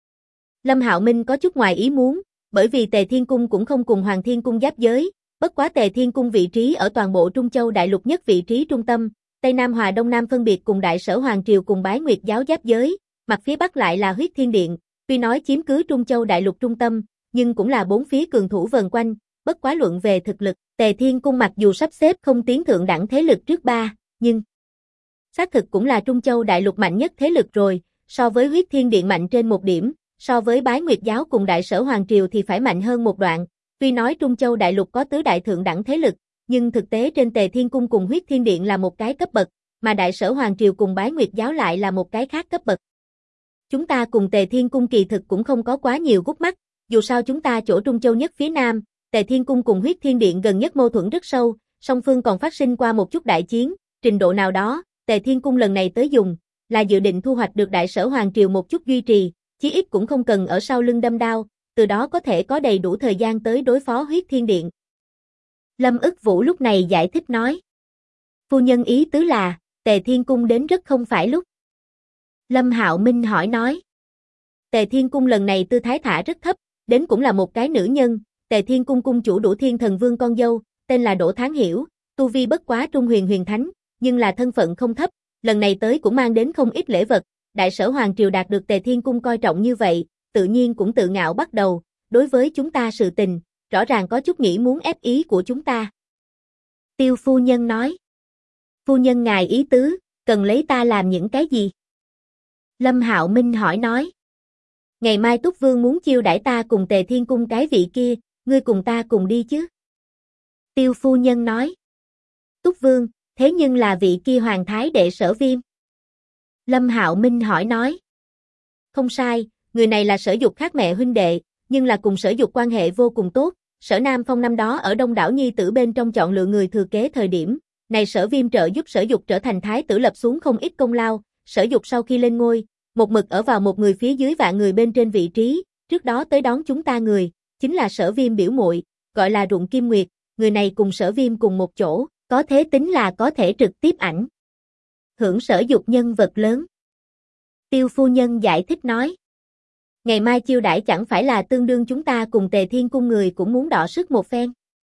Lâm Hạo Minh có chút ngoài ý muốn, bởi vì Tề Thiên Cung cũng không cùng Hoàng Thiên Cung giáp giới, bất quá Tề Thiên Cung vị trí ở toàn bộ Trung Châu Đại Lục nhất vị trí trung tâm, Tây Nam Hòa Đông Nam phân biệt cùng Đại Sở Hoàng Triều cùng Bái Nguyệt Giáo giáp giới, mặt phía Bắc lại là Huyết Thiên Điện, tuy nói chiếm cứ Trung Châu Đại Lục trung tâm, nhưng cũng là bốn phía cường thủ vần quanh, bất quá luận về thực lực, Tề Thiên Cung mặc dù sắp xếp không tiến thượng đẳng thế lực trước ba, nhưng xác thực cũng là Trung Châu Đại Lục mạnh nhất thế lực rồi, so với Huyết Thiên Điện mạnh trên một điểm, so với Bái Nguyệt Giáo cùng Đại Sở Hoàng Triều thì phải mạnh hơn một đoạn, tuy nói Trung Châu Đại Lục có tứ đại thượng đẳng thế lực, nhưng thực tế trên Tề Thiên Cung cùng Huyết Thiên Điện là một cái cấp bậc, mà Đại Sở Hoàng Triều cùng Bái Nguyệt Giáo lại là một cái khác cấp bậc. Chúng ta cùng Tề Thiên Cung kỳ thực cũng không có quá nhiều gút mắt, dù sao chúng ta chỗ Trung Châu nhất phía Nam, Tề Thiên Cung cùng Huyết Thiên Điện gần nhất mâu thuẫn rất sâu, song phương còn phát sinh qua một chút đại chiến, trình độ nào đó, Tề Thiên Cung lần này tới dùng, là dự định thu hoạch được Đại Sở Hoàng Triều một chút duy trì, chí ít cũng không cần ở sau lưng đâm đao, từ đó có thể có đầy đủ thời gian tới đối phó Huyết Thiên Điện. Lâm Ức Vũ lúc này giải thích nói. Phu nhân ý tứ là, Tề Thiên Cung đến rất không phải lúc. Lâm Hạo Minh hỏi nói. Tề Thiên Cung lần này tư thái thả rất thấp, đến cũng là một cái nữ nhân, Tề Thiên Cung cung chủ Đỗ Thiên Thần Vương con dâu, tên là Đỗ Tháng Hiểu, tu vi bất quá Trung Huyền Huyền Thánh, nhưng là thân phận không thấp, lần này tới cũng mang đến không ít lễ vật, Đại Sở Hoàng Triều đạt được Tề Thiên Cung coi trọng như vậy, tự nhiên cũng tự ngạo bắt đầu, đối với chúng ta sự tình, rõ ràng có chút nghĩ muốn ép ý của chúng ta. Tiêu phu nhân nói. Phu nhân ngài ý tứ, cần lấy ta làm những cái gì? Lâm Hạo Minh hỏi nói. Ngày mai Túc Vương muốn chiêu đãi ta cùng Tề Thiên Cung cái vị kia, ngươi cùng ta cùng đi chứ? Tiêu phu nhân nói. Túc Vương, thế nhưng là vị kia Hoàng Thái Đệ Sở Viêm. Lâm Hạo Minh hỏi nói. Không sai, người này là Sở Dục khác mẹ huynh đệ, nhưng là cùng Sở Dục quan hệ vô cùng tốt, Sở Nam Phong năm đó ở Đông đảo nhi tử bên trong chọn lựa người thừa kế thời điểm, này Sở Viêm trợ giúp Sở Dục trở thành thái tử lập xuống không ít công lao, Sở Dục sau khi lên ngôi, một mực ở vào một người phía dưới vạn người bên trên vị trí, trước đó tới đón chúng ta người, chính là Sở Viêm biểu muội, gọi là Rụng Kim Nguyệt, người này cùng Sở Viêm cùng một chỗ, có thế tính là có thể trực tiếp ảnh hưởng Sở Dục nhân vật lớn. Tiêu phu nhân giải thích nói. Ngày mai chiêu đãi chẳng phải là tương đương chúng ta cùng Tề Thiên Cung người cũng muốn đọ sức một phen.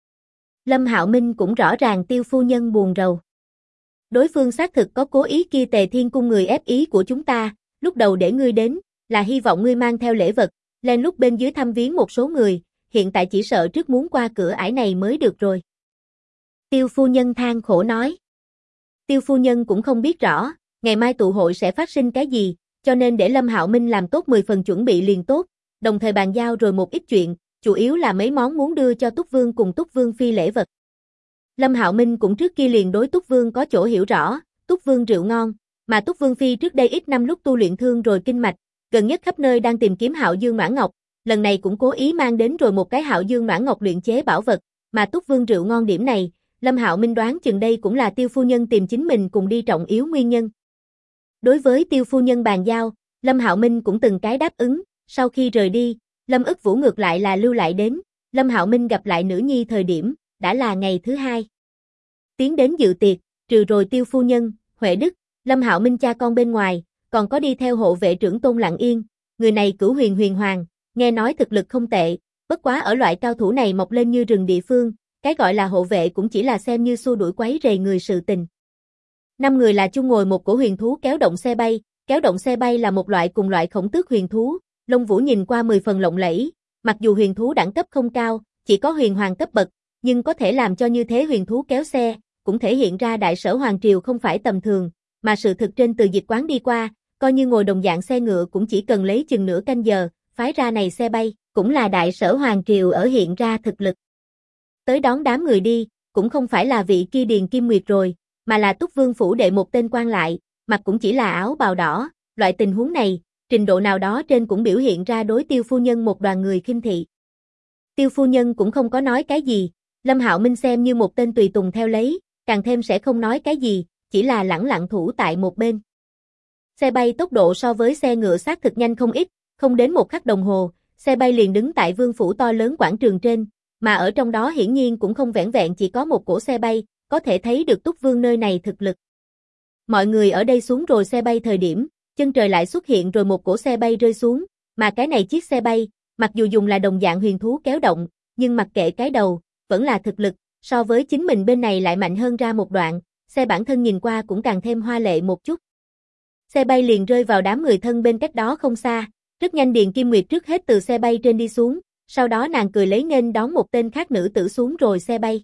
Lâm Hạo Minh cũng rõ ràng Tiêu phu nhân buồn rầu. Đối phương xác thực có cố ý kia Tề Thiên Cung người ép ý của chúng ta, lúc đầu để ngươi đến, là hy vọng ngươi mang theo lễ vật, lên lúc bên dưới thăm viếng một số người, hiện tại chỉ sợ trước muốn qua cửa ải này mới được rồi. Tiêu phu nhân than khổ nói. Tiêu phu nhân cũng không biết rõ, ngày mai tụ hội sẽ phát sinh cái gì, cho nên để Lâm Hạo Minh làm tốt 10 phần chuẩn bị liền tốt, đồng thời bàn giao rồi một ít chuyện, chủ yếu là mấy món muốn đưa cho Túc Vương cùng Túc Vương phi lễ vật. Lâm Hạo Minh cũng trước kia liền đối Túc Vương có chỗ hiểu rõ, Túc Vương rượu ngon, mà Túc Vương phi trước đây ít năm lúc tu luyện thương rồi kinh mạch, gần nhất khắp nơi đang tìm kiếm Hạo Dương Noãn Ngọc, lần này cũng cố ý mang đến rồi một cái Hạo Dương Noãn Ngọc luyện chế bảo vật, mà Túc Vương rượu ngon điểm này, Lâm Hạo Minh đoán chừng đây cũng là Tiêu phu nhân tìm chính mình cùng đi trọng yếu nguyên nhân. Đối với Tiêu phu nhân bàn giao, Lâm Hạo Minh cũng từng cái đáp ứng, sau khi rời đi, Lâm Ức Vũ ngược lại là lưu lại đến, Lâm Hạo Minh gặp lại nữ nhi thời điểm, đã là ngày thứ hai. Tiến đến dự tiệc, trừ rồi Tiêu phu nhân, Huệ Đức, Lâm Hạo Minh cha con bên ngoài, còn có đi theo hộ vệ trưởng Tôn Lặng Yên, người này Cửu Huyền Huyền Hoàng, nghe nói thực lực không tệ, bất quá ở loại cao thủ này mọc lên như rừng địa phương, cái gọi là hộ vệ cũng chỉ là xem như xua đuổi quấy rầy người sự tình. 5 người là chung ngồi một cổ huyền thú kéo động xe bay là một loại cùng loại khổng tước huyền thú, lông vũ nhìn qua 10 phần lộng lẫy, mặc dù huyền thú đẳng cấp không cao, chỉ có huyền hoàng cấp bậc, nhưng có thể làm cho như thế huyền thú kéo xe, cũng thể hiện ra đại sở hoàng triều không phải tầm thường, mà sự thực trên từ dịch quán đi qua, coi như ngồi đồng dạng xe ngựa cũng chỉ cần lấy chừng nửa canh giờ, phái ra này xe bay, cũng là đại sở hoàng triều ở hiện ra thực lực. Tới đón đám người đi, cũng không phải là vị kia Điền Kim Nguyệt rồi, mà là Túc Vương phủ đệ một tên quan lại, mặc cũng chỉ là áo bào đỏ, loại tình huống này, trình độ nào đó trên cũng biểu hiện ra đối Tiêu phu nhân một đoàn người khinh thị. Tiêu phu nhân cũng không có nói cái gì, Lâm Hạo Minh xem như một tên tùy tùng theo lấy, càng thêm sẽ không nói cái gì, chỉ là lẳng lặng thủ tại một bên. Xe bay tốc độ so với xe ngựa xác thực nhanh không ít, không đến một khắc đồng hồ, xe bay liền đứng tại vương phủ to lớn quảng trường trên, mà ở trong đó hiển nhiên cũng không vẻn vẹn chỉ có một cỗ xe bay, có thể thấy được Túc Vương nơi này thực lực. Mọi người ở đây xuống rồi xe bay thời điểm, chân trời lại xuất hiện rồi một cỗ xe bay rơi xuống, mà cái này chiếc xe bay, mặc dù dùng là đồng dạng huyền thú kéo động, nhưng mặc kệ cái đầu, vẫn là thực lực, so với chính mình bên này lại mạnh hơn ra một đoạn, xe bản thân nhìn qua cũng càng thêm hoa lệ một chút. Xe bay liền rơi vào đám người thân bên cách đó không xa, rất nhanh Điền Kim Nguyệt trước hết từ xe bay trên đi xuống, sau đó nàng cười lấy nghênh đón một tên khác nữ tử xuống rồi xe bay.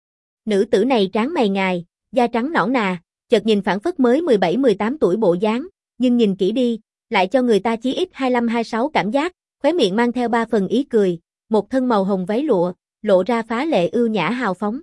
Nữ tử này tráng mày ngài, da trắng nõn nà, chợt nhìn phảng phất mới 17-18 tuổi bộ dáng, nhưng nhìn kỹ đi, lại cho người ta chí ít 25-26 cảm giác, khóe miệng mang theo 3 phần ý cười, một thân màu hồng váy lụa, lộ ra phá lệ ưu nhã hào phóng.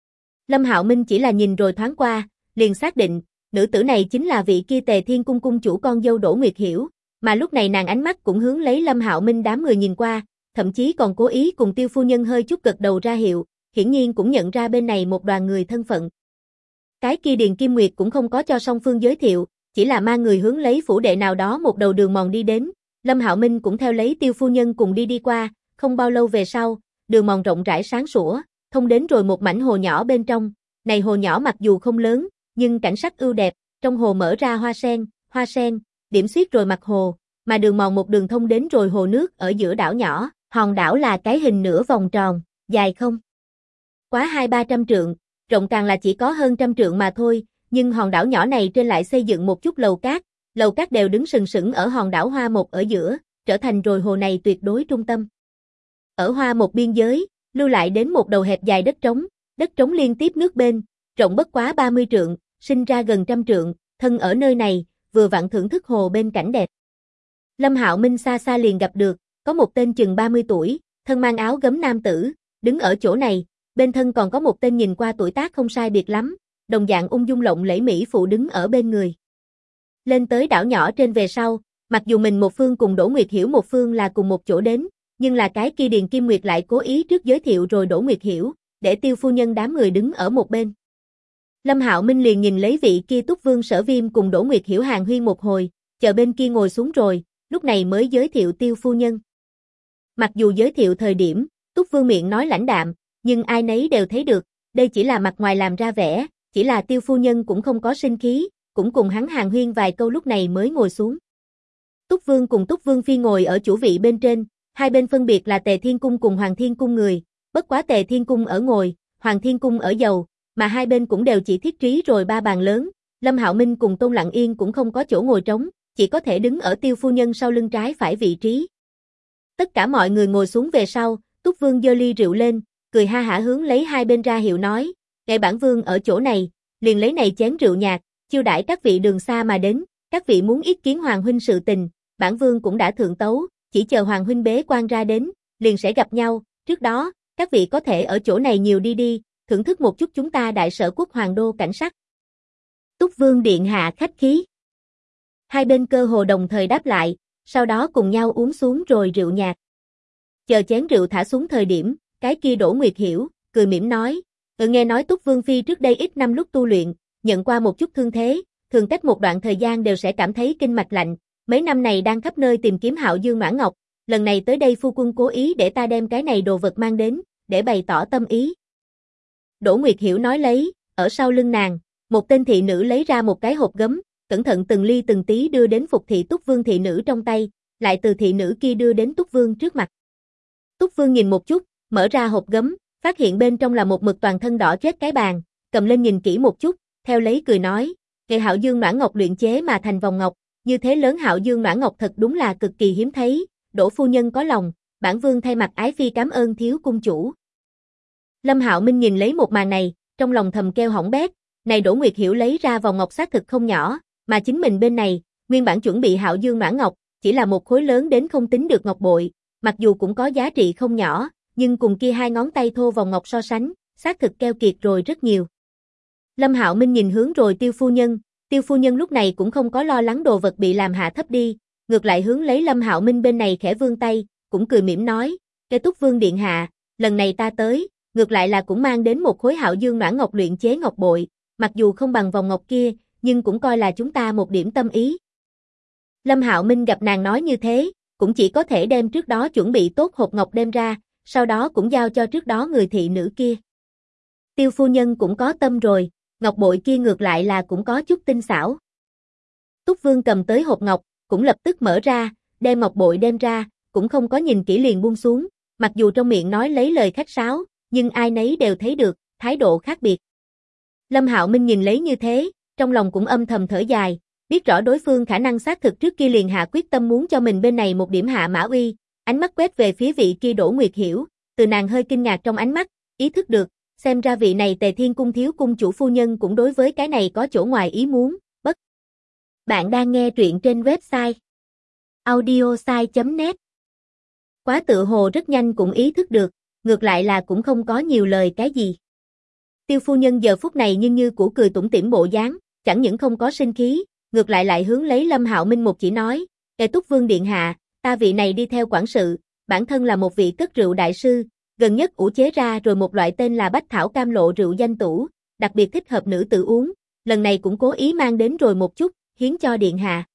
Lâm Hạo Minh chỉ là nhìn rồi thoáng qua, liền xác định, nữ tử này chính là vị kia Tề Thiên cung cung chủ con dâu Đỗ Nguyệt Hiểu, mà lúc này nàng ánh mắt cũng hướng lấy Lâm Hạo Minh đám người nhìn qua, thậm chí còn cố ý cùng Tiêu phu nhân hơi chút gật đầu ra hiệu, hiển nhiên cũng nhận ra bên này một đoàn người thân phận. Cái kia Điền Kim Nguyệt cũng không có cho song phương giới thiệu, chỉ là mang người hướng lấy phủ đệ nào đó một đầu đường mòn đi đến, Lâm Hạo Minh cũng theo lấy Tiêu phu nhân cùng đi qua, không bao lâu về sau, đường mòn rộng rãi sáng sủa, thông đến rồi một mảnh hồ nhỏ bên trong, này hồ nhỏ mặc dù không lớn, nhưng cảnh sắc ưu đẹp, trong hồ mở ra hoa sen, điểm xuyết rồi mặt hồ, mà đường mòn một đường thông đến rồi hồ nước ở giữa đảo nhỏ, hòn đảo là cái hình nửa vòng tròn, dài không quá 200-300 trượng, rộng càng là chỉ có hơn 100 trượng mà thôi, nhưng hòn đảo nhỏ này trên lại xây dựng một chút lầu cát đều đứng sừng sững ở hòn đảo Hoa Một ở giữa, trở thành rồi hồ này tuyệt đối trung tâm. Ở Hoa Một biên giới, lưu lại đến một đầu hẹp dài đất trống liên tiếp nước bên, rộng bất quá 30 trượng, sinh ra gần 100 trượng, thân ở nơi này, vừa vặn thưởng thức hồ bên cảnh đẹp. Lâm Hạo Minh xa xa liền gặp được, có một tên chừng 30 tuổi, thân mang áo gấm nam tử, đứng ở chỗ này, bên thân còn có một tên nhìn qua tuổi tác không sai biệt lắm, đồng dạng ung dung lộng lẫy mỹ phụ đứng ở bên người. Lên tới đảo nhỏ trên về sau, mặc dù mình một phương cùng Đỗ Nguyệt Hiểu một phương là cùng một chỗ đến, nhưng là cái kia Điền Kim Nguyệt lại cố ý trước giới thiệu rồi Đỗ Nguyệt Hiểu, để Tiêu phu nhân đám người đứng ở một bên. Lâm Hạo Minh liền nhìn lấy vị kia Túc Vương Sở Viêm cùng Đỗ Nguyệt Hiểu hàn huyên một hồi, chờ bên kia ngồi xuống rồi, lúc này mới giới thiệu Tiêu phu nhân. Mặc dù giới thiệu thời điểm, Túc Vương miệng nói lãnh đạm, nhưng ai nấy đều thấy được, đây chỉ là mặt ngoài làm ra vẻ, chỉ là Tiêu phu nhân cũng không có sinh khí, cũng cùng hắn hàn huyên vài câu lúc này mới ngồi xuống. Túc Vương cùng Túc Vương Phi ngồi ở chủ vị bên trên, hai bên phân biệt là Tề Thiên Cung cùng Hoàng Thiên Cung người, bất quá Tề Thiên Cung ở ngồi, Hoàng Thiên Cung ở dầu, mà hai bên cũng đều chỉ thiết trí rồi 3 bàn lớn, Lâm Hạo Minh cùng Tôn Lặng Yên cũng không có chỗ ngồi trống, chỉ có thể đứng ở Tiêu phu nhân sau lưng trái phải vị trí. Tất cả mọi người ngồi xuống về sau, Túc Vương giơ ly rượu lên, cười ha hả hướng lấy hai bên ra hiệu nói, ngài bản vương ở chỗ này, liền lấy này chén rượu nhạt, chiêu đãi các vị đường xa mà đến, các vị muốn ý kiến Hoàng huynh sự tình, bản vương cũng đã thượng tấu, chỉ chờ Hoàng huynh bế quan ra đến, liền sẽ gặp nhau, trước đó, các vị có thể ở chỗ này nhiều đi, thưởng thức một chút chúng ta đại sở quốc hoàng đô cảnh sắc. Túc Vương điện hạ khách khí. Hai bên cơ hồ đồng thời đáp lại, sau đó cùng nhau uống xuống rồi rượu nhạt. Chờ chén rượu thả xuống thời điểm, cái kia Đỗ Nguyệt Hiểu, cười mỉm nói, nghe nói Túc Vương Phi trước đây ít năm lúc tu luyện, nhận qua một chút thương thế, thường cách một đoạn thời gian đều sẽ cảm thấy kinh mạch lạnh, mấy năm này đang khắp nơi tìm kiếm Hạo Dương Noãn Ngọc, lần này tới đây phu quân cố ý để ta đem cái này đồ vật mang đến, để bày tỏ tâm ý. Đỗ Nguyệt Hiểu nói lấy, ở sau lưng nàng, một tên thị nữ lấy ra một cái hộp gấm, cẩn thận từng ly từng tí đưa đến phục thị Túc Vương thị nữ trong tay, lại từ thị nữ kia đưa đến Túc Vương trước mặt. Túc Vương nhìn một chút, mở ra hộp gấm, phát hiện bên trong là một mực toàn thân đỏ chét cái bàn, cầm lên nhìn kỹ một chút, theo lấy cười nói, "Nghệ Hạo Dương Noãn Ngọc luyện chế mà thành vòng ngọc, như thế lớn Hạo Dương Noãn Ngọc thật đúng là cực kỳ hiếm thấy, Đỗ phu nhân có lòng, bản vương thay mặt ái phi cảm ơn thiếu cung chủ." Lâm Hạo Minh nhìn lấy một màn này, trong lòng thầm kêu hỏng bét, này Đỗ Nguyệt Hiểu lấy ra vòng ngọc xác thực không nhỏ, mà chính mình bên này, nguyên bản chuẩn bị Hạo Dương Noãn Ngọc, chỉ là một khối lớn đến không tính được ngọc bội, mặc dù cũng có giá trị không nhỏ, nhưng cùng kia hai ngón tay thô vòng ngọc so sánh, xác thực keo kiệt rồi rất nhiều. Lâm Hạo Minh nhìn hướng rồi Tiêu phu nhân lúc này cũng không có lo lắng đồ vật bị làm hạ thấp đi, ngược lại hướng lấy Lâm Hạo Minh bên này khẽ vươn tay, cũng cười mỉm nói, "Cái Túc Vương điện hạ, lần này ta tới, ngược lại là cũng mang đến một khối Hạo Dương Noãn Ngọc luyện chế ngọc bội, mặc dù không bằng vòng ngọc kia, nhưng cũng coi là chúng ta một điểm tâm ý." Lâm Hạo Minh gặp nàng nói như thế, cũng chỉ có thể đem trước đó chuẩn bị tốt hộp ngọc đem ra, sau đó cũng giao cho trước đó người thị nữ kia. Tiêu phu nhân cũng có tâm rồi, ngọc bội kia ngược lại là cũng có chút tinh xảo. Túc Vương cầm tới hộp ngọc, cũng lập tức mở ra, đem ngọc bội đem ra, cũng không có nhìn kỹ liền buông xuống, mặc dù trong miệng nói lấy lời khách sáo, nhưng ai nấy đều thấy được, thái độ khác biệt. Lâm Hạo Minh nhìn lấy như thế, trong lòng cũng âm thầm thở dài, biết rõ đối phương khả năng xác thực trước kia liền hạ quyết tâm muốn cho mình bên này một điểm hạ mã uy, ánh mắt quét về phía vị kia Đỗ Nguyệt Hiểu, từ nàng hơi kinh ngạc trong ánh mắt, ý thức được, xem ra vị này Tề Thiên Cung thiếu cung chủ phu nhân cũng đối với cái này có chỗ ngoài ý muốn, bất. Bạn đang nghe truyện trên website audiosai.net. Quá tự hồ rất nhanh cũng ý thức được, ngược lại là cũng không có nhiều lời cái gì. Tiêu phu nhân giờ phút này như cũ cười tủm tỉm bộ dáng, chẳng những không có sinh khí, ngược lại hướng lấy Lâm Hạo Minh một chỉ nói, "Kẻ Túc Vương điện hạ, ta vị này đi theo quản sự, bản thân là một vị cất rượu đại sư, gần nhất ủ chế ra rồi một loại tên là Bách Thảo Cam Lộ rượu danh tủ, đặc biệt thích hợp nữ tử uống, lần này cũng cố ý mang đến rồi một chút, hiến cho điện hạ."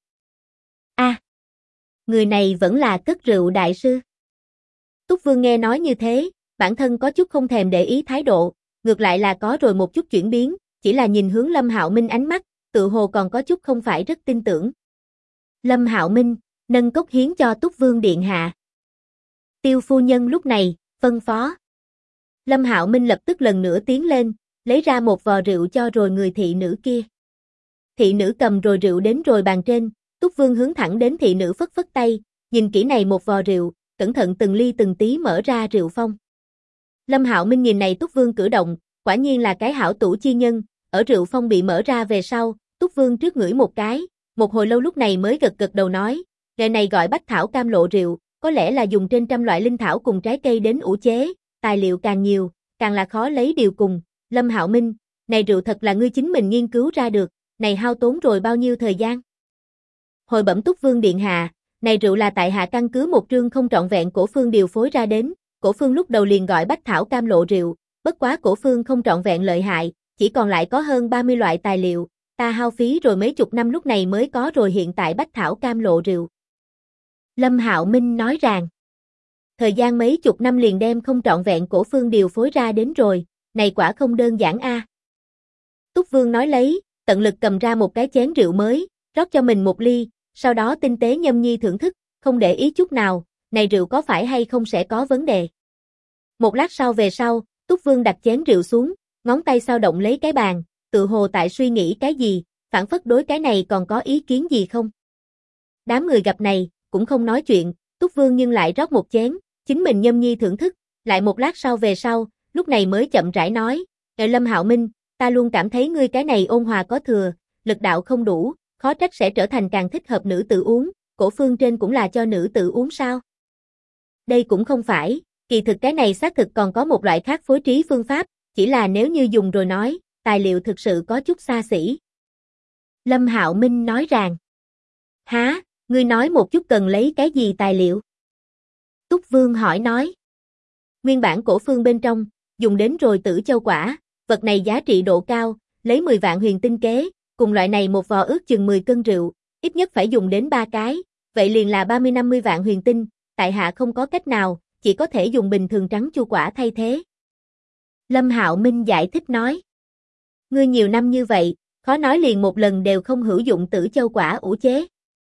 Người này vẫn là cất rượu đại sư. Túc Vương nghe nói như thế, bản thân có chút không thèm để ý thái độ, ngược lại là có rồi một chút chuyển biến, chỉ là nhìn hướng Lâm Hạo Minh ánh mắt, tự hồ còn có chút không phải rất tin tưởng. Lâm Hạo Minh, nâng cốc hiến cho Túc Vương điện hạ. Tiêu phu nhân lúc này, phân phó. Lâm Hạo Minh lập tức lần nữa tiến lên, lấy ra một vò rượu cho rồi người thị nữ kia. Thị nữ cầm rồi rượu đến rồi bàn trên, Túc Vương hướng thẳng đến thị nữ phất phất tay, nhìn kỹ này một vò rượu, cẩn thận từng ly từng tí mở ra rượu phong. Lâm Hạo Minh nhìn này Túc Vương cử động, quả nhiên là cái hảo tủ chi nhân, ở rượu phong bị mở ra về sau, Túc Vương trước ngửi một cái, một hồi lâu lúc này mới gật đầu nói, "Nghề này gọi Bách Thảo Cam Lộ rượu, có lẽ là dùng trên trăm loại linh thảo cùng trái cây đến ủ chế, tài liệu càng nhiều, càng là khó lấy điều cùng. Lâm Hạo Minh, này rượu thật là ngươi chính mình nghiên cứu ra được, này hao tốn rồi bao nhiêu thời gian?" Hồi bẩm Túc Vương điện hạ, này rượu là tại hạ căn cứ một trương không trọn vẹn cổ phương điều phối ra đến, cổ phương lúc đầu liền gọi Bách Thảo Cam Lộ rượu, bất quá cổ phương không trọn vẹn lợi hại, chỉ còn lại có hơn 30 loại tài liệu, ta hao phí rồi mấy chục năm lúc này mới có rồi hiện tại Bách Thảo Cam Lộ rượu. Lâm Hạo Minh nói rằng, thời gian mấy chục năm liền đem không trọn vẹn cổ phương điều phối ra đến rồi, này quả không đơn giản a. Túc Vương nói lấy, tận lực cầm ra một cái chén rượu mới, rót cho mình một ly, sau đó tinh tế nhâm nhi thưởng thức, không để ý chút nào, này rượu có phải hay không sẽ có vấn đề. Một lát sau về sau, Túc Vương đặt chén rượu xuống, ngón tay sao động lấy cái bàn, tự hồ tại suy nghĩ cái gì, phản phất đối cái này còn có ý kiến gì không. Đám người gặp này, cũng không nói chuyện, Túc Vương nhưng lại rót một chén, chính mình nhâm nhi thưởng thức, lại một lát sau về sau, lúc này mới chậm rãi nói, Lâm Hạo Minh, ta luôn cảm thấy ngươi cái này ôn hòa có thừa, lực đạo không đủ, khó trách sẽ trở thành càng thích hợp nữ tử uống, cổ phương trên cũng là cho nữ tử uống sao? Đây cũng không phải, kỳ thực cái này xác thực còn có một loại khác phối trí phương pháp, chỉ là nếu như dùng rồi nói, tài liệu thực sự có chút xa xỉ. Lâm Hạo Minh nói rằng, há, Ngươi nói một chút cần lấy cái gì tài liệu? Túc Vương hỏi nói. Nguyên bản cổ phương bên trong, dùng đến rồi tử châu quả, vật này giá trị độ cao, lấy 10 vạn huyền tinh kế, cùng loại này một vò ước chừng 10 cân rượu, ít nhất phải dùng đến 3 cái, vậy liền là 30-50 vạn huyền tinh, tại hạ không có cách nào, chỉ có thể dùng bình thường trắng chu quả thay thế. Lâm Hạo Minh giải thích nói. Ngươi nhiều năm như vậy, khó nói liền một lần đều không hữu dụng tử châu quả ủ chế.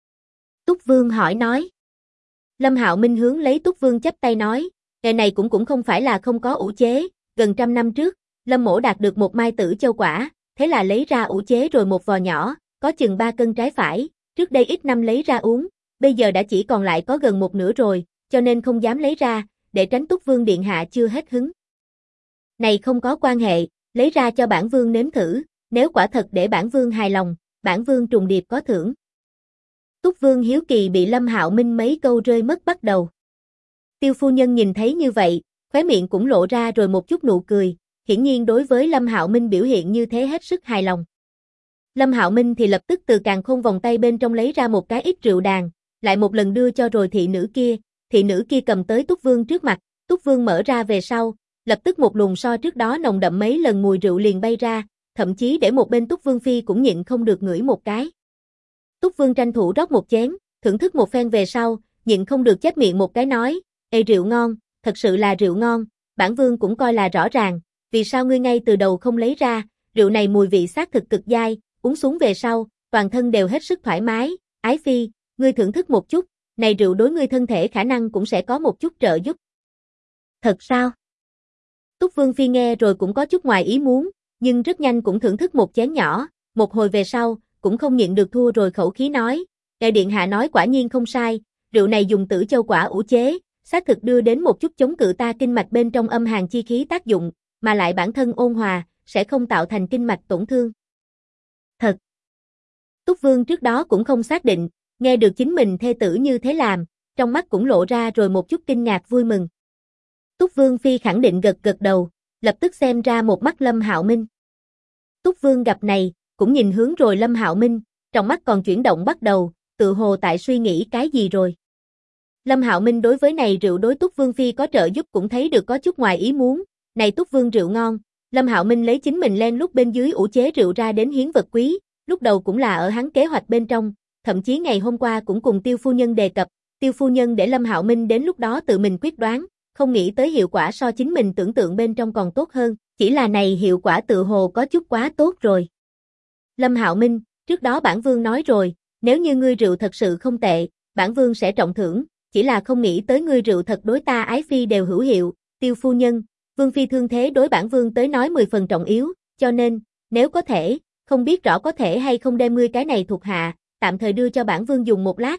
Túc Vương hỏi nói. Lâm Hạo Minh hướng lấy Túc Vương chắp tay nói, nghề này cũng không phải là không có ủ chế, gần 100 năm trước, Lâm mỗ đạt được một mai tử châu quả, thế là lấy ra ủ chế rồi một vò nhỏ, có chừng 3 cân trái phải, trước đây ít năm lấy ra uống, bây giờ đã chỉ còn lại có gần một nửa rồi, cho nên không dám lấy ra, để tránh Túc Vương điện hạ chưa hết hứng. Này không có quan hệ, lấy ra cho bản vương nếm thử, nếu quả thật để bản vương hài lòng, bản vương trùng điệp có thưởng. Túc Vương hiếu kỳ bị Lâm Hạo Minh mấy câu rơi mất bắt đầu. Tiêu phu nhân nhìn thấy như vậy, khóe miệng cũng lộ ra rồi một chút nụ cười, hiển nhiên đối với Lâm Hạo Minh biểu hiện như thế hết sức hài lòng. Lâm Hạo Minh thì lập tức từ càn khôn vòng tay bên trong lấy ra một cái ít rượu đàn, lại một lần đưa cho rồi thị nữ kia cầm tới Túc Vương trước mặt, Túc Vương mở ra về sau, lập tức một luồng so trước đó nồng đậm mấy lần mùi rượu liền bay ra, thậm chí để một bên Túc Vương phi cũng nhịn không được ngửi một cái. Túc Vương tranh thủ rót một chén, thưởng thức một phen về sau, nhịn không được chép miệng một cái nói, ê rượu ngon, thật sự là rượu ngon, bản vương cũng coi là rõ ràng, vì sao ngươi ngay từ đầu không lấy ra, rượu này mùi vị xác thực cực dai, uống xuống về sau, toàn thân đều hết sức thoải mái, ái phi, ngươi thưởng thức một chút, này rượu đối ngươi thân thể khả năng cũng sẽ có một chút trợ giúp. Thật sao? Túc Vương phi nghe rồi cũng có chút ngoài ý muốn, nhưng rất nhanh cũng thưởng thức một chén nhỏ, một hồi về sau, cũng không nhịn được thua rồi khẩu khí nói, đại điện hạ nói quả nhiên không sai, rượu này dùng tử châu quả ủ chế, xác thực đưa đến một chút chống cự ta kinh mạch bên trong âm hàn chi khí tác dụng, mà lại bản thân ôn hòa, sẽ không tạo thành kinh mạch tổn thương. Thật. Túc Vương trước đó cũng không xác định, nghe được chính mình thê tử như thế làm, trong mắt cũng lộ ra rồi một chút kinh ngạc vui mừng. Túc Vương phi khẳng định gật gật đầu, lập tức xem ra một mắt Lâm Hạo Minh. Túc Vương gặp này, cũng nhìn hướng rồi Lâm Hạo Minh, trong mắt còn chuyển động bắt đầu, tự hồ tại suy nghĩ cái gì rồi. Lâm Hạo Minh đối với này rượu đối Túc Vương phi có trợ giúp cũng thấy được có chút ngoài ý muốn, này Túc Vương rượu ngon, Lâm Hạo Minh lấy chính mình len lúc bên dưới ủ chế rượu ra đến hiến vật quý, lúc đầu cũng là ở hắn kế hoạch bên trong, thậm chí ngày hôm qua cũng cùng Tiêu phu nhân đề cập, Tiêu phu nhân để Lâm Hạo Minh đến lúc đó tự mình quyết đoán, không nghĩ tới hiệu quả so chính mình tưởng tượng bên trong còn tốt hơn, chỉ là này hiệu quả tự hồ có chút quá tốt rồi. Lâm Hạo Minh, trước đó bản vương nói rồi, nếu như ngươi rượu thật sự không tệ, bản vương sẽ trọng thưởng, chỉ là không nghĩ tới ngươi rượu thật đối ta ái phi đều hữu hiệu, Tiêu phu nhân, vương phi thương thế đối bản vương tới nói 10 phần trọng yếu, cho nên, nếu có thể, không biết rõ có thể hay không đem ngươi cái này thuộc hạ, tạm thời đưa cho bản vương dùng một lát.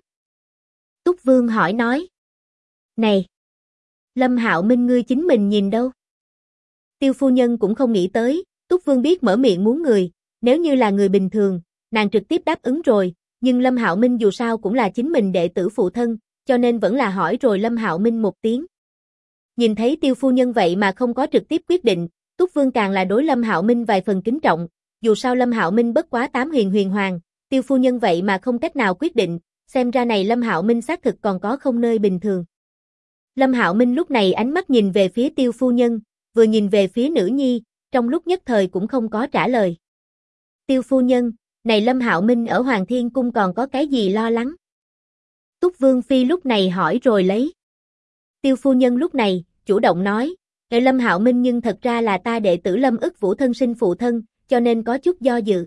Túc Vương hỏi nói. Này! Lâm Hạo Minh ngươi chính mình nhìn đâu? Tiêu phu nhân cũng không nghĩ tới, Túc Vương biết mở miệng muốn người, nếu như là người bình thường, nàng trực tiếp đáp ứng rồi, nhưng Lâm Hạo Minh dù sao cũng là chính mình đệ tử phụ thân, cho nên vẫn là hỏi rồi Lâm Hạo Minh một tiếng. Nhìn thấy Tiêu phu nhân vậy mà không có trực tiếp quyết định, Túc Vương càng là đối Lâm Hạo Minh vài phần kính trọng, dù sao Lâm Hạo Minh bất quá 8 huyền hoàng, Tiêu phu nhân vậy mà không cách nào quyết định, xem ra này Lâm Hạo Minh xác thực còn có không nơi bình thường. Lâm Hạo Minh lúc này ánh mắt nhìn về phía Tiêu phu nhân, vừa nhìn về phía nữ nhi, trong lúc nhất thời cũng không có trả lời. Tiêu phu nhân, này Lâm Hạo Minh ở Hoàng Thiên Cung còn có cái gì lo lắng? Túc Vương phi lúc này hỏi rồi lấy. Tiêu phu nhân lúc này, chủ động nói, Lâm Hạo Minh nhưng thật ra là ta đệ tử Lâm ức Vũ thân sinh phụ thân, cho nên có chút do dự.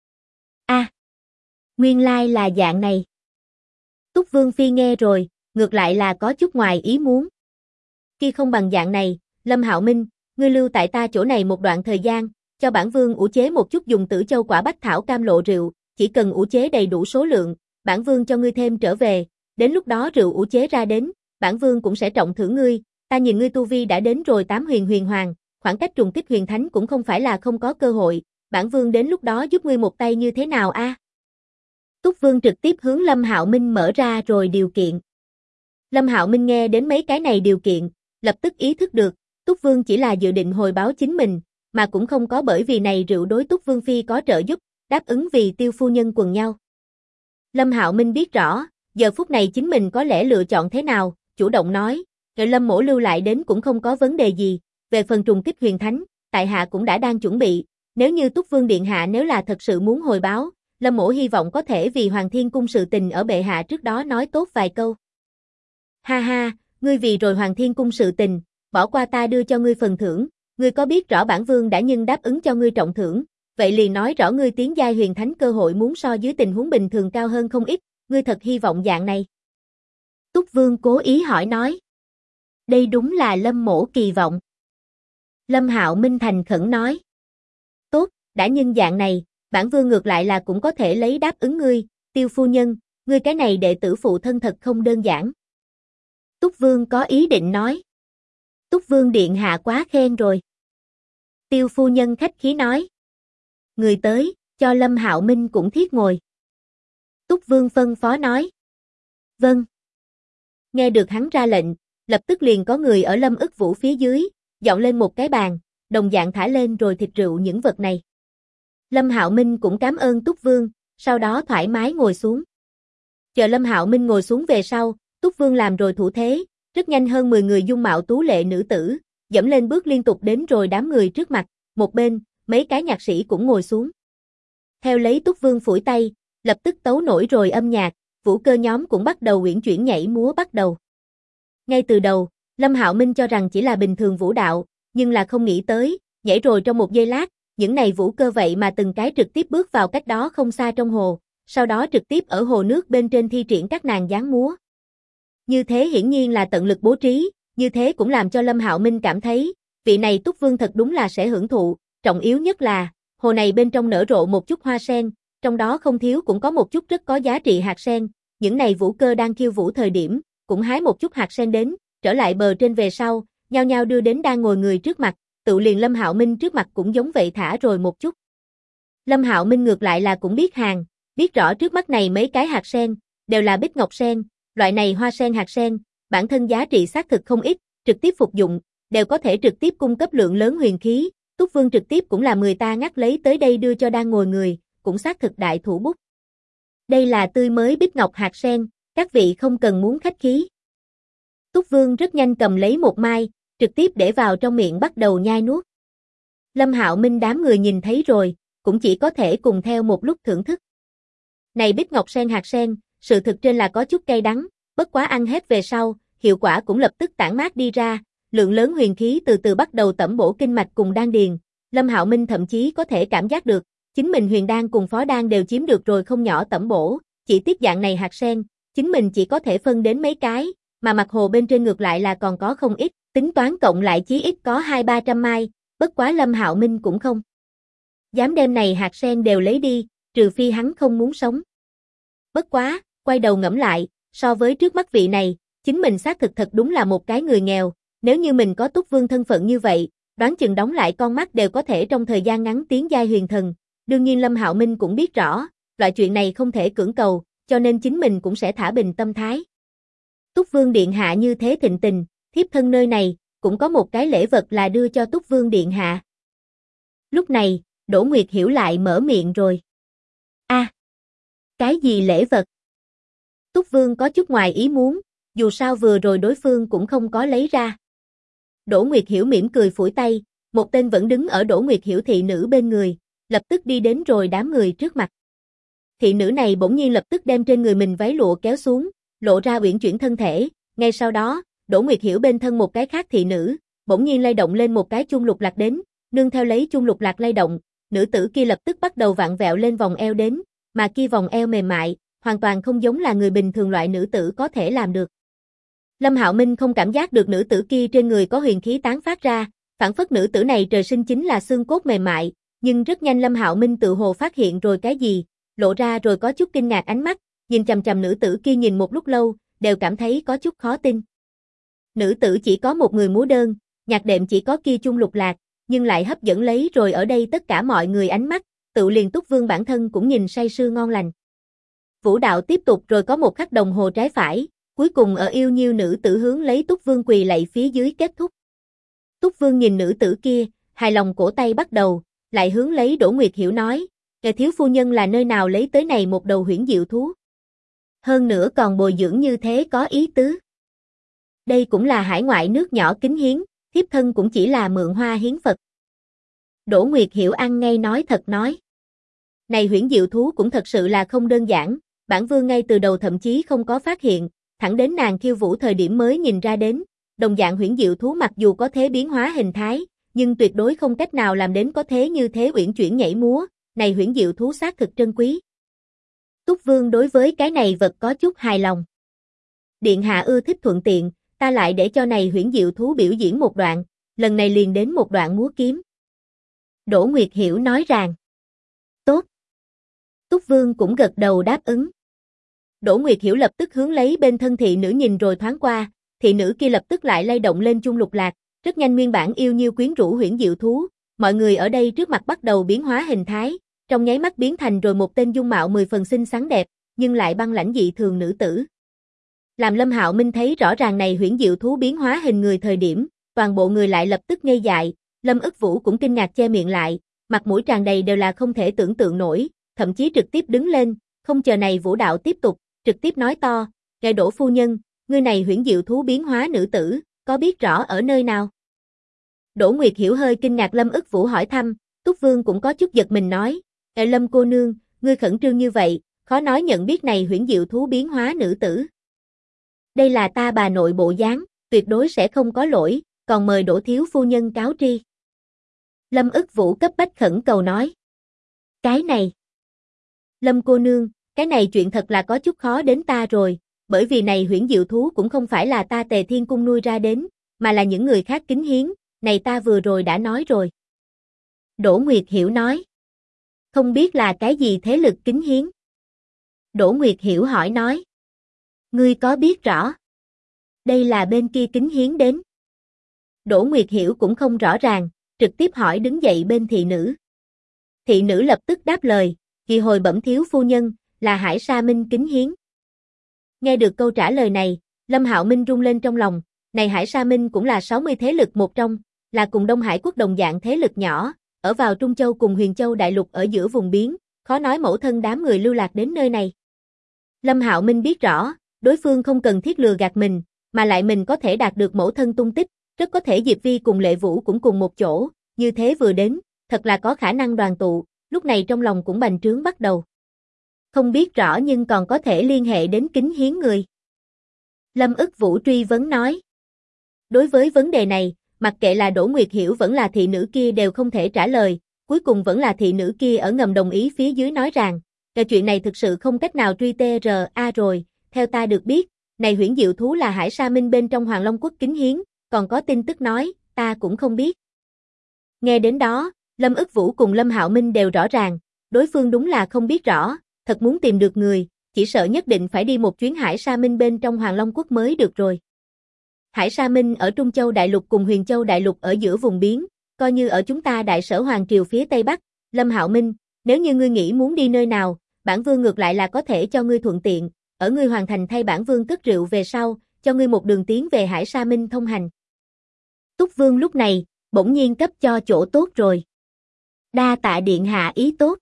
Nguyên lai là dạng này. Túc Vương phi nghe rồi, ngược lại là có chút ngoài ý muốn. Khi không bằng dạng này, Lâm Hạo Minh, ngươi lưu tại ta chỗ này một đoạn thời gian, cho bản vương ủ chế một chút dùng tử châu quả bách thảo cam lộ rượu, chỉ cần ủ chế đầy đủ số lượng, bản vương cho ngươi thêm trở về, đến lúc đó rượu ủ chế ra đến, bản vương cũng sẽ trọng thưởng ngươi, ta nhìn ngươi tu vi đã đến rồi 8 huyền hoàng, khoảng cách trùng kích huyền thánh cũng không phải là không có cơ hội, bản vương đến lúc đó giúp ngươi một tay như thế nào a? Túc Vương trực tiếp hướng Lâm Hạo Minh mở ra rồi điều kiện. Lâm Hạo Minh nghe đến mấy cái này điều kiện, lập tức ý thức được, Túc Vương chỉ là dự định hồi báo chính mình, mà cũng không có bởi vì này rượu đối Túc Vương phi có trợ giúp, đáp ứng vì Tiêu phu nhân quần nhau. Lâm Hạo Minh biết rõ, giờ phút này chính mình có lẽ lựa chọn thế nào, chủ động nói, Lâm Mỗ lưu lại đến cũng không có vấn đề gì, về phần trùng kích huyền thánh, tại hạ cũng đã đang chuẩn bị, nếu như Túc Vương Điện Hạ nếu là thật sự muốn hồi báo, Lâm Mỗ hy vọng có thể vì Hoàng Thiên Cung sự tình ở bệ hạ trước đó nói tốt vài câu. Ha ha, ngươi vì rồi Hoàng Thiên Cung sự tình, bỏ qua ta đưa cho ngươi phần thưởng, ngươi có biết rõ bản vương đã nhưng đáp ứng cho ngươi trọng thưởng, vậy liền nói rõ ngươi tiến giai huyền thánh cơ hội muốn so dưới tình huống bình thường cao hơn không ít, ngươi thật hy vọng dạng này. Túc Vương cố ý hỏi nói. Đây đúng là Lâm Mỗ kỳ vọng. Lâm Hạo Minh thành khẩn nói. Tốt, đã nhưng dạng này, bản vương ngược lại là cũng có thể lấy đáp ứng ngươi, Tiêu phu nhân, ngươi cái này đệ tử phụ thân thật không đơn giản. Túc Vương có ý định nói. Túc Vương điện hạ quá khen rồi. Tiêu phu nhân khách khí nói. Người tới, cho Lâm Hạo Minh cũng thiết ngồi. Túc Vương phân phó nói. Vâng. Nghe được hắn ra lệnh, lập tức liền có người ở Lâm Ức Vũ phía dưới, dọn lên một cái bàn, đồng dạng thả lên rồi thịt rượu những vật này. Lâm Hạo Minh cũng cảm ơn Túc Vương, sau đó thoải mái ngồi xuống. Chờ Lâm Hạo Minh ngồi xuống về sau, Túc Vương làm rồi thủ thế, rất nhanh hơn 10 người dung mạo tú lệ nữ tử, dẫm lên bước liên tục đến rồi đám người trước mặt, một bên, mấy cái nhạc sĩ cũng ngồi xuống. Theo lấy Túc Vương phủi tay, lập tức tấu nổi rồi âm nhạc, vũ cơ nhóm cũng bắt đầu uyển chuyển nhảy múa bắt đầu. Ngay từ đầu, Lâm Hạo Minh cho rằng chỉ là bình thường vũ đạo, nhưng là không nghĩ tới, nhảy rồi trong một giây lát, những này vũ cơ vậy mà từng cái trực tiếp bước vào cách đó không xa trong hồ, sau đó trực tiếp ở hồ nước bên trên thi triển các nàng dáng múa. Như thế hiển nhiên là tận lực bố trí, như thế cũng làm cho Lâm Hạo Minh cảm thấy, vị này Túc Vương thật đúng là sẽ hưởng thụ, trọng yếu nhất là, hồ này bên trong nở rộ một chút hoa sen, trong đó không thiếu cũng có một chút rất có giá trị hạt sen, những này vũ cơ đang khiêu vũ thời điểm, cũng hái một chút hạt sen đến, trở lại bờ trên về sau, nhao nhao đưa đến đang ngồi người trước mặt, tự liền Lâm Hạo Minh trước mặt cũng giống vậy thả rồi một chút. Lâm Hạo Minh ngược lại là cũng biết hàng, biết rõ trước mắt này mấy cái hạt sen, đều là bích ngọc sen, loại này hoa sen hạt sen, bản thân giá trị xác thực không ít, trực tiếp phục dụng, đều có thể trực tiếp cung cấp lượng lớn huyền khí, Túc Vương trực tiếp cũng là người ta ngắt lấy tới đây đưa cho đang ngồi người, cũng xác thực đại thủ bút. Đây là tươi mới bích ngọc hạt sen, các vị không cần muốn khách khí. Túc Vương rất nhanh cầm lấy một mai, trực tiếp để vào trong miệng bắt đầu nhai nuốt. Lâm Hạo Minh đám người nhìn thấy rồi, cũng chỉ có thể cùng theo một lúc thưởng thức. Này bích ngọc sen hạt sen, sự thực trên là có chút cay đắng, bất quá ăn hết về sau, hiệu quả cũng lập tức tản mát đi ra, lượng lớn huyền khí từ từ bắt đầu tẩm bổ kinh mạch cùng đan điền. Lâm Hạo Minh thậm chí có thể cảm giác được, chính mình huyền đan cùng phó đan đều chiếm được rồi không nhỏ tẩm bổ, chỉ tiếp dạng này hạt sen, chính mình chỉ có thể phân đến mấy cái, mà mặt hồ bên trên ngược lại là còn có không ít, tính toán cộng lại chí ít có 200-300 mai, bất quá Lâm Hạo Minh cũng không dám đem này hạt sen đều lấy đi, trừ phi hắn không muốn sống. Bất quá, quay đầu ngẫm lại, so với trước mắt vị này, chính mình xác thực thật đúng là một cái người nghèo, nếu như mình có Túc Vương thân phận như vậy, đoán chừng đóng lại con mắt đều có thể trong thời gian ngắn tiến giai huyền thần. Đương nhiên Lâm Hạo Minh cũng biết rõ, loại chuyện này không thể cưỡng cầu, cho nên chính mình cũng sẽ thả bình tâm thái. Túc Vương điện hạ như thế thịnh tình, thiếp thân nơi này, cũng có một cái lễ vật là đưa cho Túc Vương điện hạ. Lúc này, Đỗ Nguyệt Hiểu lại mở miệng rồi. Cái gì lễ vật? Túc Vương có chút ngoài ý muốn, dù sao vừa rồi đối phương cũng không có lấy ra. Đỗ Nguyệt Hiểu mỉm cười phủi tay, một tên vẫn đứng ở Đỗ Nguyệt Hiểu thị nữ bên người, lập tức đi đến rồi đám người trước mặt. Thị nữ này bỗng nhiên lập tức đem trên người mình váy lụa kéo xuống, lộ ra uyển chuyển thân thể, ngay sau đó, Đỗ Nguyệt Hiểu bên thân một cái khác thị nữ, bỗng nhiên lay động lên một cái chuông lục lạc đến, nương theo lấy chuông lục lạc lay động, nữ tử kia lập tức bắt đầu vặn vẹo lên vòng eo đến, mà kia vòng eo mềm mại, hoàn toàn không giống là người bình thường loại nữ tử có thể làm được. Lâm Hạo Minh không cảm giác được nữ tử kia trên người có huyền khí tán phát ra, phản phất nữ tử này trời sinh chính là xương cốt mềm mại, nhưng rất nhanh Lâm Hạo Minh tự hồ phát hiện rồi cái gì, lộ ra rồi có chút kinh ngạc ánh mắt, nhìn chằm chằm nữ tử kia nhìn một lúc lâu, đều cảm thấy có chút khó tin. Nữ tử chỉ có một người múa đơn, nhạc đệm chỉ có kia chung lục lạc, nhưng lại hấp dẫn lấy rồi ở đây tất cả mọi người ánh mắt, tự liền Túc Vương bản thân cũng nhìn say sưa ngon lành. Vũ đạo tiếp tục rồi có một khắc đồng hồ trái phải, cuối cùng ở yêu nhiêu nữ tử hướng lấy Túc Vương quỳ lạy phía dưới kết thúc. Túc Vương nhìn nữ tử kia, hài lòng cổ tay bắt đầu, lại hướng lấy Đỗ Nguyệt Hiểu nói, thiếu phu nhân là nơi nào lấy tới này một đầu huyễn diệu thú. Hơn nữa còn bồi dưỡng như thế có ý tứ. Đây cũng là hải ngoại nước nhỏ kính hiến, thiếp thân cũng chỉ là mượn hoa hiến Phật. Đỗ Nguyệt Hiểu ăn ngay nói thật nói. Này huyễn diệu thú cũng thật sự là không đơn giản, bản vương ngay từ đầu thậm chí không có phát hiện, thẳng đến nàng khiêu vũ thời điểm mới nhìn ra đến, đồng dạng huyễn diệu thú mặc dù có thế biến hóa hình thái, nhưng tuyệt đối không cách nào làm đến có thế như thế uyển chuyển nhảy múa, này huyễn diệu thú xác thực trân quý. Túc Vương đối với cái này vật có chút hài lòng. Điện hạ ưa thích thuận tiện, ta lại để cho này huyễn diệu thú biểu diễn một đoạn, lần này liền đến một đoạn múa kiếm. Đỗ Nguyệt Hiểu nói rằng, tốt. Túc Vương cũng gật đầu đáp ứng. Đỗ Nguyệt Hiểu lập tức hướng lấy bên thân thị nữ nhìn rồi thoáng qua, thị nữ kia lập tức lại lay động lên chung lục lạc, rất nhanh nguyên bản yêu nhiêu quyến rũ huyễn diệu thú, mọi người ở đây trước mặt bắt đầu biến hóa hình thái, trong nháy mắt biến thành rồi một tên dung mạo 10 phần xinh xắn đẹp, nhưng lại băng lãnh dị thường nữ tử. Làm Lâm Hạo Minh thấy rõ ràng này huyễn diệu thú biến hóa hình người thời điểm, toàn bộ người lại lập tức ngây dại, Lâm Ức Vũ cũng kinh ngạc che miệng lại, mặt mũi tràn đầy đều là không thể tưởng tượng nổi, thậm chí trực tiếp đứng lên, không chờ này vũ đạo tiếp tục, trực tiếp nói to, "Ngài Đỗ phu nhân, ngươi này huyễn diệu thú biến hóa nữ tử, có biết rõ ở nơi nào?" Đỗ Nguyệt Hiểu hơi kinh ngạc Lâm Ức Vũ hỏi thăm, Túc Vương cũng có chút giật mình nói, Lâm cô nương, ngươi khẩn trương như vậy, khó nói nhận biết này huyễn diệu thú biến hóa nữ tử. Đây là ta bà nội bộ dáng, tuyệt đối sẽ không có lỗi, còn mời Đỗ thiếu phu nhân cáo tri." Lâm Ức Vũ cấp bách khẩn cầu nói. Cái này. Lâm cô nương, cái này chuyện thật là có chút khó đến ta rồi, bởi vì này huyễn diệu thú cũng không phải là ta Tề Thiên Cung nuôi ra đến, mà là những người khác kính hiến, này ta vừa rồi đã nói rồi. Đỗ Nguyệt Hiểu nói. Không biết là cái gì thế lực kính hiến? Đỗ Nguyệt Hiểu hỏi nói. Ngươi có biết rõ? Đây là bên kia kính hiến đến. Đỗ Nguyệt Hiểu cũng không rõ ràng, trực tiếp hỏi đứng dậy bên thị nữ. Thị nữ lập tức đáp lời, kỳ hồi bẩm thiếu phu nhân, là Hải Sa Minh kính hiến. Nghe được câu trả lời này, Lâm Hạo Minh rung lên trong lòng, này Hải Sa Minh cũng là 60 thế lực một trong, là cùng Đông Hải quốc đồng dạng thế lực nhỏ, ở vào Trung Châu cùng Huyền Châu đại lục ở giữa vùng biển, khó nói mẫu thân đám người lưu lạc đến nơi này. Lâm Hạo Minh biết rõ, đối phương không cần thiết lừa gạt mình, mà lại mình có thể đạt được mẫu thân tung tích, rất có thể Diệp Vi cùng Lệ Vũ cũng cùng một chỗ, như thế vừa đến, thật là có khả năng đoàn tụ, lúc này trong lòng cũng bành trướng bắt đầu. Không biết rõ nhưng còn có thể liên hệ đến kính hiến người. Lâm Ức Vũ truy vấn nói. Đối với vấn đề này, mặc kệ là Đỗ Nguyệt Hiểu vẫn là thị nữ kia đều không thể trả lời, cuối cùng vẫn là thị nữ kia ở ngầm đồng ý phía dưới nói rằng, cái chuyện này thực sự không cách nào truy TRA rồi, theo ta được biết, này huyễn diệu thú là Hải Sa Minh bên trong Hoàng Long Quốc kính hiến, còn có tin tức nói, ta cũng không biết. Nghe đến đó, Lâm Ức Vũ cùng Lâm Hạo Minh đều rõ ràng, đối phương đúng là không biết rõ, thật muốn tìm được người, chỉ sợ nhất định phải đi một chuyến Hải Sa Minh bên trong Hoàng Long Quốc mới được rồi. Hải Sa Minh ở Trung Châu Đại Lục cùng Huyền Châu Đại Lục ở giữa vùng biển, coi như ở chúng ta Đại Sở Hoàng Triều phía Tây Bắc, Lâm Hạo Minh, nếu như ngươi nghĩ muốn đi nơi nào, bản vương ngược lại là có thể cho ngươi thuận tiện, ở ngươi hoàn thành thay bản vương cất rượu về sau, cho ngươi một đường tiến về Hải Sa Minh thông hành. Túc Vương lúc này, bỗng nhiên cấp cho chỗ tốt rồi. Đa tạ điện hạ ý tốt.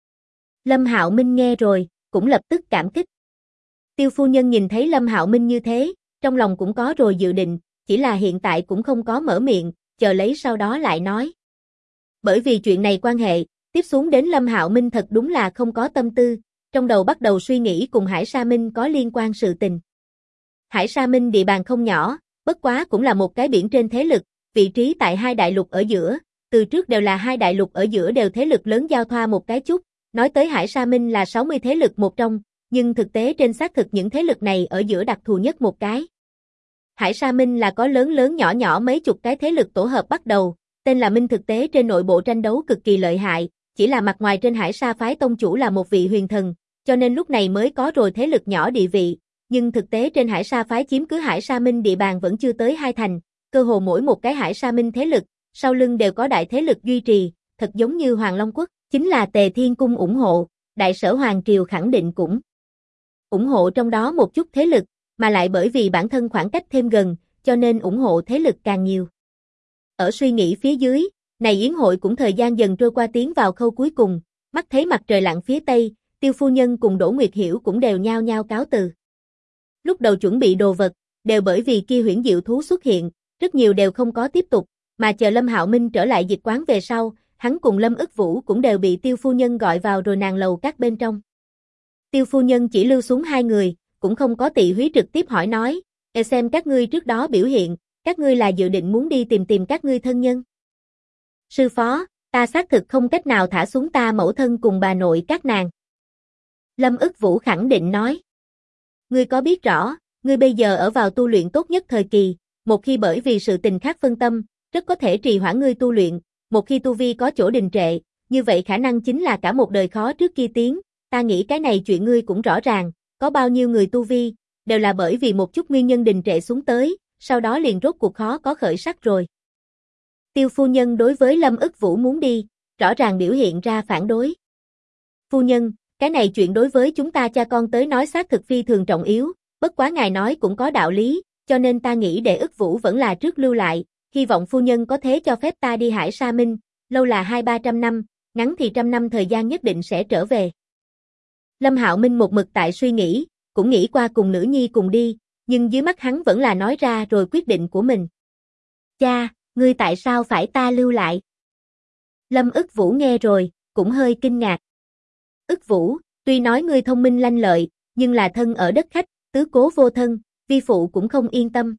Lâm Hạo Minh nghe rồi, cũng lập tức cảm kích. Tiêu phu nhân nhìn thấy Lâm Hạo Minh như thế, trong lòng cũng có rồi dự định, chỉ là hiện tại cũng không có mở miệng, chờ lấy sau đó lại nói. Bởi vì chuyện này quan hệ, tiếp xuống đến Lâm Hạo Minh thật đúng là không có tâm tư, trong đầu bắt đầu suy nghĩ cùng Hải Sa Minh có liên quan sự tình. Hải Sa Minh địa bàn không nhỏ, bất quá cũng là một cái biển trên thế lực, vị trí tại hai đại lục ở giữa, từ trước đều là hai đại lục ở giữa đều thế lực lớn giao thoa một cái chút, nói tới Hải Sa Minh là 60 thế lực một trong, nhưng thực tế trên xác thực những thế lực này ở giữa đặc thù nhất một cái. Hải Sa Minh là có lớn lớn nhỏ nhỏ mấy chục cái thế lực tổ hợp bắt đầu, tên là Minh thực tế trên nội bộ tranh đấu cực kỳ lợi hại, chỉ là mặt ngoài trên Hải Sa phái tông chủ là một vị huyền thần, cho nên lúc này mới có rồi thế lực nhỏ địa vị, nhưng thực tế trên Hải Sa phái chiếm cứ Hải Sa Minh địa bàn vẫn chưa tới 2 thành, cơ hồ mỗi một cái Hải Sa Minh thế lực, sau lưng đều có đại thế lực duy trì, thật giống như Hoàng Long Quốc, chính là Tề Thiên Cung ủng hộ, Đại Sở Hoàng Triều khẳng định cũng ủng hộ trong đó một chút thế lực, mà lại bởi vì bản thân khoảng cách thêm gần, cho nên ủng hộ thế lực càng nhiều. Ở suy nghĩ phía dưới, này yến hội cũng thời gian dần trôi qua tiến vào khâu cuối cùng, mắt thấy mặt trời lặn phía tây, Tiêu phu nhân cùng Đỗ Nguyệt Hiểu cũng đều nhao nhao cáo từ. Lúc đầu chuẩn bị đồ vật, đều bởi vì kia huyễn diệu thú xuất hiện, rất nhiều đều không có tiếp tục, mà chờ Lâm Hạo Minh trở lại dịch quán về sau, hắn cùng Lâm Ức Vũ cũng đều bị Tiêu phu nhân gọi vào rồi nàng lầu các bên trong. Tiêu phu nhân chỉ lưu xuống hai người, cũng không có tị húy trực tiếp hỏi nói, xem các ngươi trước đó biểu hiện, các ngươi là dự định muốn đi tìm các ngươi thân nhân. Sư phó, ta xác thực không cách nào thả xuống ta mẫu thân cùng bà nội các nàng. Lâm Ức Vũ khẳng định nói. Ngươi có biết rõ, ngươi bây giờ ở vào tu luyện tốt nhất thời kỳ, một khi bởi vì sự tình khác phân tâm, rất có thể trì hoãn ngươi tu luyện, một khi tu vi có chỗ đình trệ, như vậy khả năng chính là cả một đời khó trước kia tiến, ta nghĩ cái này chuyện ngươi cũng rõ ràng, có bao nhiêu người tu vi, đều là bởi vì một chút nguyên nhân đình trệ xuống tới, sau đó liền rốt cuộc khó có khởi sắc rồi. Tiêu phu nhân đối với Lâm Ức Vũ muốn đi, rõ ràng biểu hiện ra phản đối. Phu nhân, cái này chuyện đối với chúng ta cha con tới nói xác thực phi thường trọng yếu, bất quá ngài nói cũng có đạo lý, cho nên ta nghĩ để Ức Vũ vẫn là trước lưu lại, hy vọng phu nhân có thế cho phép ta đi Hải Sa Minh, lâu là 200-300 năm, ngắn thì 100 năm thời gian nhất định sẽ trở về. Lâm Hạo Minh một mực tại suy nghĩ, cũng nghĩ qua cùng nữ nhi cùng đi, nhưng dưới mắt hắn vẫn là nói ra rồi quyết định của mình. Cha, ngươi tại sao phải ta lưu lại? Lâm Ức Vũ nghe rồi, cũng hơi kinh ngạc. Ức Vũ, tuy nói ngươi thông minh lanh lợi, nhưng là thân ở đất khách, tứ cố vô thân, vi phụ cũng không yên tâm.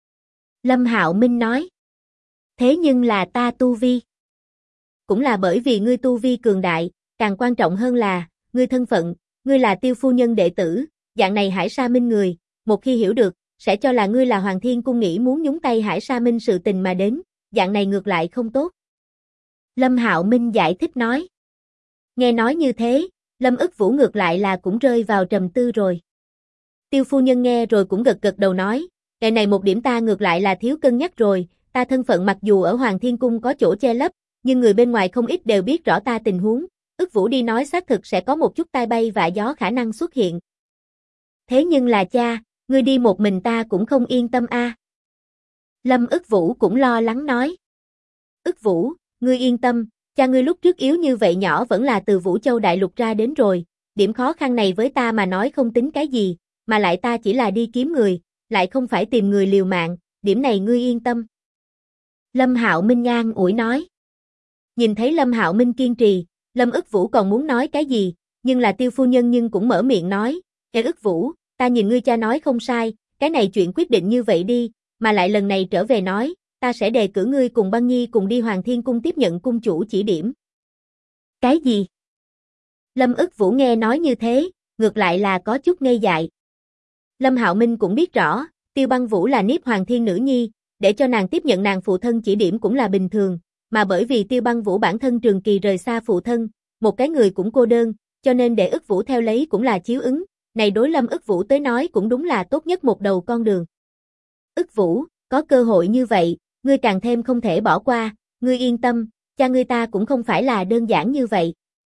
Lâm Hạo Minh nói. Thế nhưng là ta tu vi. Cũng là bởi vì ngươi tu vi cường đại, càng quan trọng hơn là, ngươi thân phận, ngươi là Tiêu phu nhân đệ tử, dạng này Hải Sa Minh người, một khi hiểu được, sẽ cho là ngươi là Hoàng Thiên Cung nghĩ muốn nhúng tay Hải Sa Minh sự tình mà đến, dạng này ngược lại không tốt. Lâm Hạo Minh giải thích nói. Nghe nói như thế, Lâm Ức Vũ ngược lại là cũng rơi vào trầm tư rồi. Tiêu phu nhân nghe rồi cũng gật gật đầu nói, cái này một điểm ta ngược lại là thiếu cân nhắc rồi, ta thân phận mặc dù ở Hoàng Thiên Cung có chỗ che lấp, nhưng người bên ngoài không ít đều biết rõ ta tình huống, Ức Vũ đi nói xác thực sẽ có một chút tai bay vạ gió khả năng xuất hiện. Thế nhưng là cha, ngươi đi một mình ta cũng không yên tâm a. Lâm Ức Vũ cũng lo lắng nói. Ức Vũ, ngươi yên tâm, cha ngươi lúc trước yếu như vậy nhỏ vẫn là từ Vũ Châu Đại Lục ra đến rồi, điểm khó khăn này với ta mà nói không tính cái gì, mà lại ta chỉ là đi kiếm người, lại không phải tìm người liều mạng, điểm này ngươi yên tâm. Lâm Hạo Minh an ủi nói. Nhìn thấy Lâm Hạo Minh kiên trì, Lâm Ức Vũ còn muốn nói cái gì, nhưng là Tiêu phu nhân nhưng cũng mở miệng nói, Ức Vũ, ta nhìn ngươi cha nói không sai, cái này chuyện quyết định như vậy đi, mà lại lần này trở về nói, ta sẽ đề cử ngươi cùng Băng Nhi cùng đi Hoàng Thiên Cung tiếp nhận cung chủ chỉ điểm. Cái gì? Lâm Ức Vũ nghe nói như thế, ngược lại là có chút ngây dại. Lâm Hạo Minh cũng biết rõ, Tiêu Băng Vũ là Niếp Hoàng Thiên nữ nhi, để cho nàng tiếp nhận nàng phụ thân chỉ điểm cũng là bình thường, mà bởi vì Tiêu Băng Vũ bản thân trường kỳ rời xa phụ thân, một cái người cũng cô đơn, cho nên để Ức Vũ theo lấy cũng là chiếu ứng, này đối Lâm Ức Vũ tới nói cũng đúng là tốt nhất một đầu con đường. Ức Vũ, có cơ hội như vậy, ngươi càng thêm không thể bỏ qua, ngươi yên tâm, cha ngươi ta cũng không phải là đơn giản như vậy.